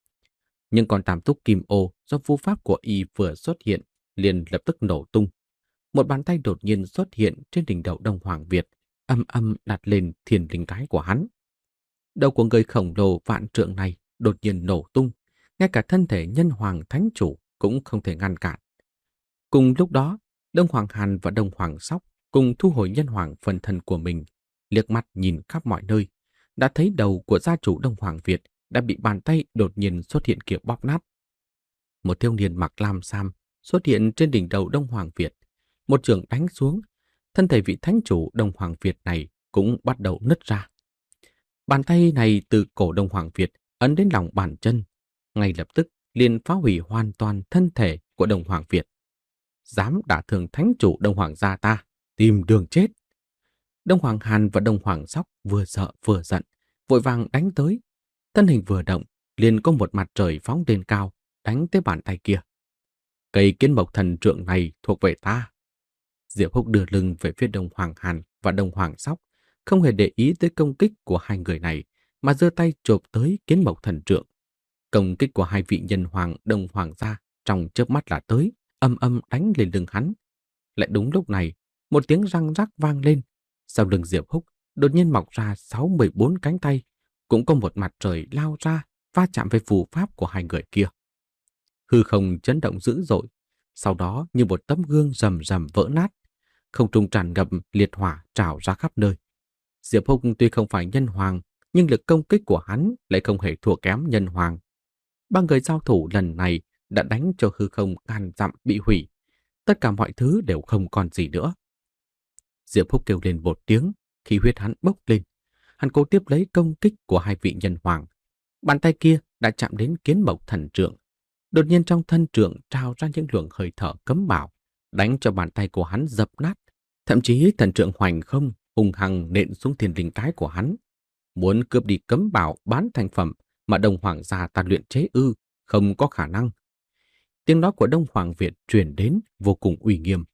Nhưng con tam túc kim ô do vô pháp của y vừa xuất hiện, liền lập tức nổ tung. Một bàn tay đột nhiên xuất hiện trên đỉnh đầu Đông Hoàng Việt, âm âm đặt lên thiên linh cái của hắn. Đầu của người khổng lồ vạn trượng này đột nhiên nổ tung, ngay cả thân thể nhân hoàng thánh chủ cũng không thể ngăn cản. Cùng lúc đó, Đông Hoàng Hàn và Đông Hoàng Sóc cùng thu hồi nhân hoàng phần thân của mình, liếc mắt nhìn khắp mọi nơi, đã thấy đầu của gia chủ Đông Hoàng Việt đã bị bàn tay đột nhiên xuất hiện kia bóp nát. Một thiếu niên mặc lam sam xuất hiện trên đỉnh đầu Đông Hoàng Việt, một chưởng đánh xuống, thân thể vị thánh chủ Đông Hoàng Việt này cũng bắt đầu nứt ra. Bàn tay này từ cổ Đông Hoàng Việt ấn đến lòng bàn chân, ngay lập tức liền phá hủy hoàn toàn thân thể của Đông Hoàng Việt. Dám đả thương thánh chủ Đông Hoàng gia ta, tìm đường chết. Đông Hoàng Hàn và Đông Hoàng Sóc vừa sợ vừa giận, vội vàng đánh tới. Thân hình vừa động, liền có một mặt trời phóng lên cao, đánh tới bàn tay kia. Cây kiến mộc thần trượng này thuộc về ta. Diệp Húc đưa lưng về phía Đông Hoàng Hàn và Đông Hoàng Sóc, không hề để ý tới công kích của hai người này, mà giơ tay chộp tới kiến mộc thần trượng. Công kích của hai vị nhân hoàng Đông Hoàng gia trong chớp mắt là tới, âm âm đánh lên lưng hắn. Lại đúng lúc này, một tiếng răng rắc vang lên. Sau lưng Diệp Húc đột nhiên mọc ra sáu mươi bốn cánh tay, cũng có một mặt trời lao ra, va chạm với phù pháp của hai người kia. Hư không chấn động dữ dội, sau đó như một tấm gương rầm rầm vỡ nát, không trung tràn ngập liệt hỏa trào ra khắp nơi. Diệp Húc tuy không phải nhân hoàng, nhưng lực công kích của hắn lại không hề thua kém nhân hoàng. Ba người giao thủ lần này đã đánh cho hư không ngàn dặm bị hủy, tất cả mọi thứ đều không còn gì nữa. Diệp Húc kêu lên một tiếng, khi huyết hắn bốc lên, hắn cố tiếp lấy công kích của hai vị nhân hoàng. Bàn tay kia đã chạm đến kiến mộc thần trượng. Đột nhiên trong thân trượng trào ra những luồng hơi thở cấm bạo, đánh cho bàn tay của hắn dập nát. Thậm chí thần trượng hoành không hung hăng nện xuống thiên linh cái của hắn. Muốn cướp đi cấm bảo bán thành phẩm mà Đông Hoàng gia ta luyện chế ư, không có khả năng. Tiếng nói của Đông Hoàng Việt truyền đến vô cùng uy nghiêm.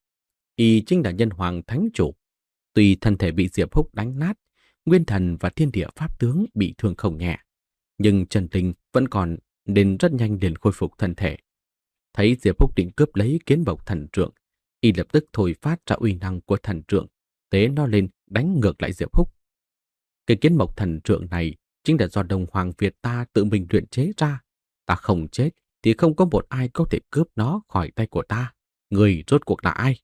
Y chính là nhân hoàng thánh chủ. Tuy thân thể bị Diệp Húc đánh nát, nguyên thần và thiên địa pháp tướng bị thương không nhẹ, nhưng chân linh vẫn còn, nên rất nhanh liền khôi phục thân thể. Thấy Diệp Húc định cướp lấy kiến mộc thần trượng, Y lập tức thôi phát ra uy năng của thần trượng, tế nó lên đánh ngược lại Diệp Húc. Cái kiến mộc thần trượng này chính là do Đông Hoàng Việt ta tự mình luyện chế ra. Ta không chết thì không có một ai có thể cướp nó khỏi tay của ta. Người rốt cuộc là ai?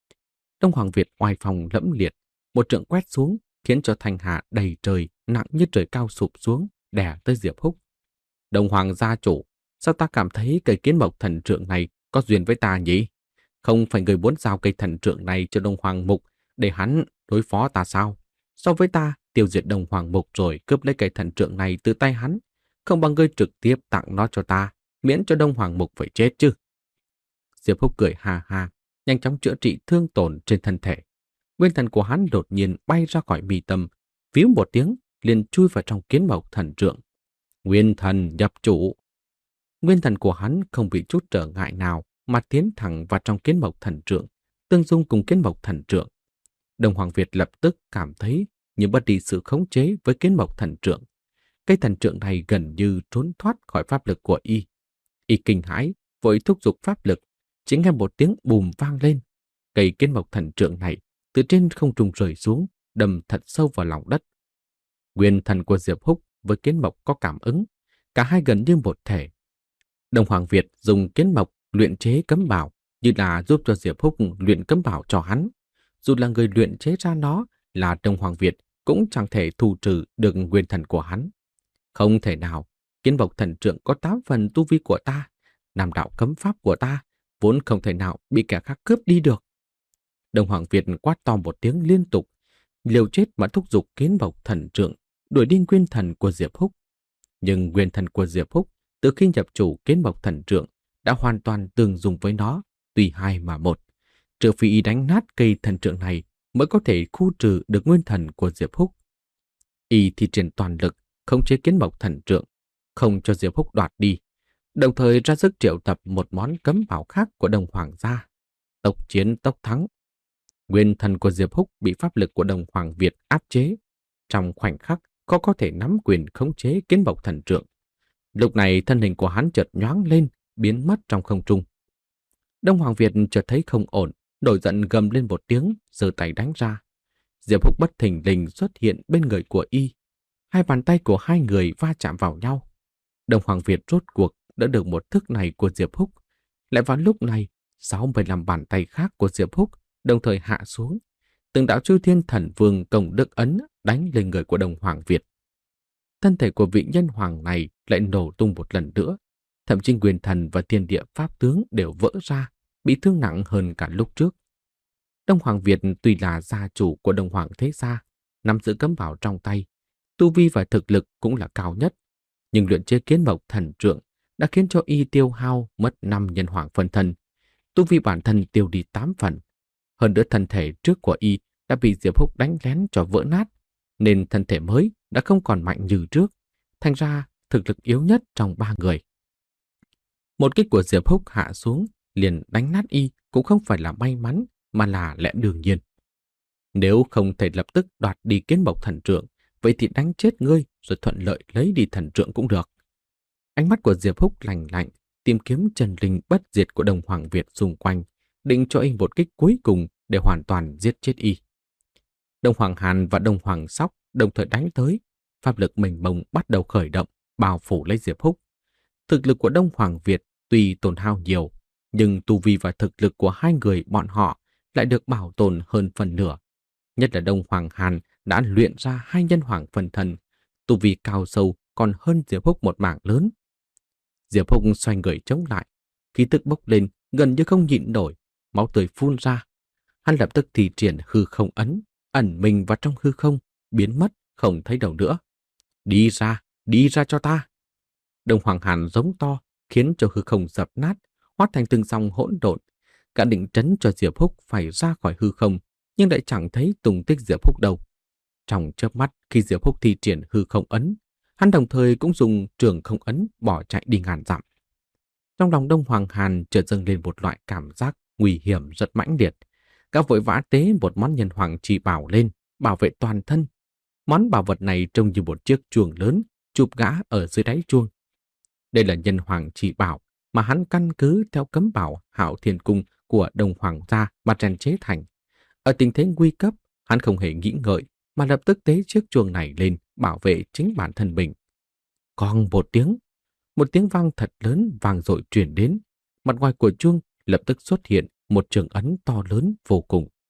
Đông Hoàng Việt oai phong lẫm liệt, một trượng quét xuống khiến cho thanh hà đầy trời nặng như trời cao sụp xuống, đè tới Diệp Húc. Đông Hoàng gia chủ, sao ta cảm thấy cây kiến mộc thần trượng này có duyên với ta nhỉ? Không phải người muốn giao cây thần trượng này cho Đông Hoàng Mục để hắn đối phó ta sao? So với ta tiêu diệt Đông Hoàng Mục rồi cướp lấy cây thần trượng này từ tay hắn, không bằng ngươi trực tiếp tặng nó cho ta, miễn cho Đông Hoàng Mục phải chết chứ. Diệp Húc cười ha ha, nhanh chóng chữa trị thương tổn trên thân thể. Nguyên thần của hắn đột nhiên bay ra khỏi mi tâm, víu một tiếng liền chui vào trong kiến mộc thần trượng. Nguyên thần nhập chủ. Nguyên thần của hắn không bị chút trở ngại nào mà tiến thẳng vào trong kiến mộc thần trượng, tương dung cùng kiến mộc thần trượng. Đông Hoàng Việt lập tức cảm thấy như mất đi sự khống chế với kiến mộc thần trượng. Cây thần trượng này gần như trốn thoát khỏi pháp lực của y. Y kinh hãi, vội thúc giục pháp lực, chỉ nghe một tiếng bùm vang lên. Cây kiến mộc thần trượng này từ trên không trung rơi xuống, đâm thật sâu vào lòng đất. Nguyên thần của Diệp Húc với kiến mộc có cảm ứng, cả hai gần như một thể. Đông Hoàng Việt dùng kiến mộc luyện chế cấm bảo, như là giúp cho Diệp Húc luyện cấm bảo cho hắn. Dù là người luyện chế ra nó là Đông Hoàng Việt, cũng chẳng thể thu trừ được nguyên thần của hắn. Không thể nào, kiến mộc thần trượng có tám phần tu vi của ta, nam đạo cấm pháp của ta, vốn không thể nào bị kẻ khác cướp đi được. Đông Hoàng Việt quát to một tiếng liên tục, liều chết mà thúc giục kiến mộc thần trượng, đuổi đi nguyên thần của Diệp Húc. Nhưng nguyên thần của Diệp Húc từ khi nhập chủ kiến mộc thần trượng đã hoàn toàn tương dùng với nó, tùy hai mà một. Trừ phi y đánh nát cây thần trượng này mới có thể khu trừ được nguyên thần của Diệp Húc. Y thì triển toàn lực khống chế kiến mộc thần trượng, không cho Diệp Húc đoạt đi, đồng thời ra sức triệu tập một món cấm bảo khác của Đông Hoàng gia. Tốc chiến tốc thắng. Nguyên thần của Diệp Húc bị pháp lực của Đông Hoàng Việt áp chế, trong khoảnh khắc có có thể nắm quyền khống chế kiến mộc thần trượng. Lúc này thân hình của hắn chợt nhoáng lên, biến mất trong không trung. Đông Hoàng Việt chợt thấy không ổn, nổi giận gầm lên một tiếng, giơ tay đánh ra. Diệp Húc bất thình lình xuất hiện bên người của y. Hai bàn tay của hai người va chạm vào nhau. Đông Hoàng Việt rốt cuộc đã được một thức này của Diệp Húc. Lại vào lúc này, sáu mươi lăm bàn tay khác của Diệp Húc đồng thời hạ xuống. từng đạo chư thiên thần vương công đức ấn đánh lên người của Đông Hoàng Việt. Thân thể của vị nhân hoàng này lại nổ tung một lần nữa, thậm chí nguyên thần và thiên địa pháp tướng đều vỡ ra, bị thương nặng hơn cả lúc trước. Đông Hoàng Việt tuy là gia chủ của Đông Hoàng thế gia, nắm giữ cấm bảo trong tay, tu vi và thực lực cũng là cao nhất, nhưng luyện chế kiến mộc thần trượng đã khiến cho y tiêu hao mất năm nhân hoàng phân thân, tu vi bản thân tiêu đi tám phần. Hơn nữa thân thể trước của y đã bị Diệp Húc đánh lén cho vỡ nát, nên thân thể mới đã không còn mạnh như trước, thành ra thực lực yếu nhất trong ba người. Một kích của Diệp Húc hạ xuống liền đánh nát y cũng không phải là may mắn mà là lẽ đương nhiên. Nếu không thể lập tức đoạt đi kiến mộc thần trượng, vậy thì đánh chết ngươi rồi thuận lợi lấy đi thần trượng cũng được. Ánh mắt của Diệp Húc lạnh lạnh, tìm kiếm chân linh bất diệt của Đông Hoàng Việt xung quanh, định cho y một kích cuối cùng để hoàn toàn giết chết y. Đông Hoàng Hàn và Đông Hoàng Sóc đồng thời đánh tới, pháp lực mênh mông bắt đầu khởi động, bao phủ lấy Diệp Húc. Thực lực của Đông Hoàng Việt tuy tổn hao nhiều, nhưng tu vi và thực lực của hai người bọn họ lại được bảo tồn hơn phần nửa. Nhất là Đông Hoàng Hàn đã luyện ra hai nhân hoàng phần thần, tu vi cao sâu còn hơn Diệp Húc một mảng lớn. Diệp Húc xoay người chống lại, khí tức bốc lên gần như không nhịn nổi, máu tươi phun ra. Hắn lập tức thi triển hư không ấn, ẩn mình vào trong hư không, biến mất không thấy đâu nữa. Đi ra, đi ra cho ta! Đông Hoàng Hàn giống to, khiến cho hư không dập nát, hóa thành từng dòng hỗn độn. Cả định trấn cho Diệp Húc phải ra khỏi hư không, nhưng lại chẳng thấy tung tích Diệp Húc đâu. Trong chớp mắt khi Diệp Húc thi triển hư không ấn, hắn đồng thời cũng dùng trường không ấn bỏ chạy đi ngàn dặm. Trong lòng Đông Hoàng Hàn chợt dâng lên một loại cảm giác nguy hiểm rất mãnh liệt. Gã vội vã tế một món nhân hoàng chỉ bảo lên, bảo vệ toàn thân. Món bảo vật này trông như một chiếc chuông lớn, chụp gã ở dưới đáy chuông. Đây là nhân hoàng chỉ bảo mà hắn căn cứ theo cấm bảo Hạo Thiên Cung của Đông Hoàng gia mà rèn chế thành. Ở tình thế nguy cấp, hắn không hề nghĩ ngợi mà lập tức tế chiếc chuông này lên bảo vệ chính bản thân mình. Còn một tiếng, một tiếng vang thật lớn vang dội truyền đến. Mặt ngoài của chuông lập tức xuất hiện một trường ấn to lớn vô cùng.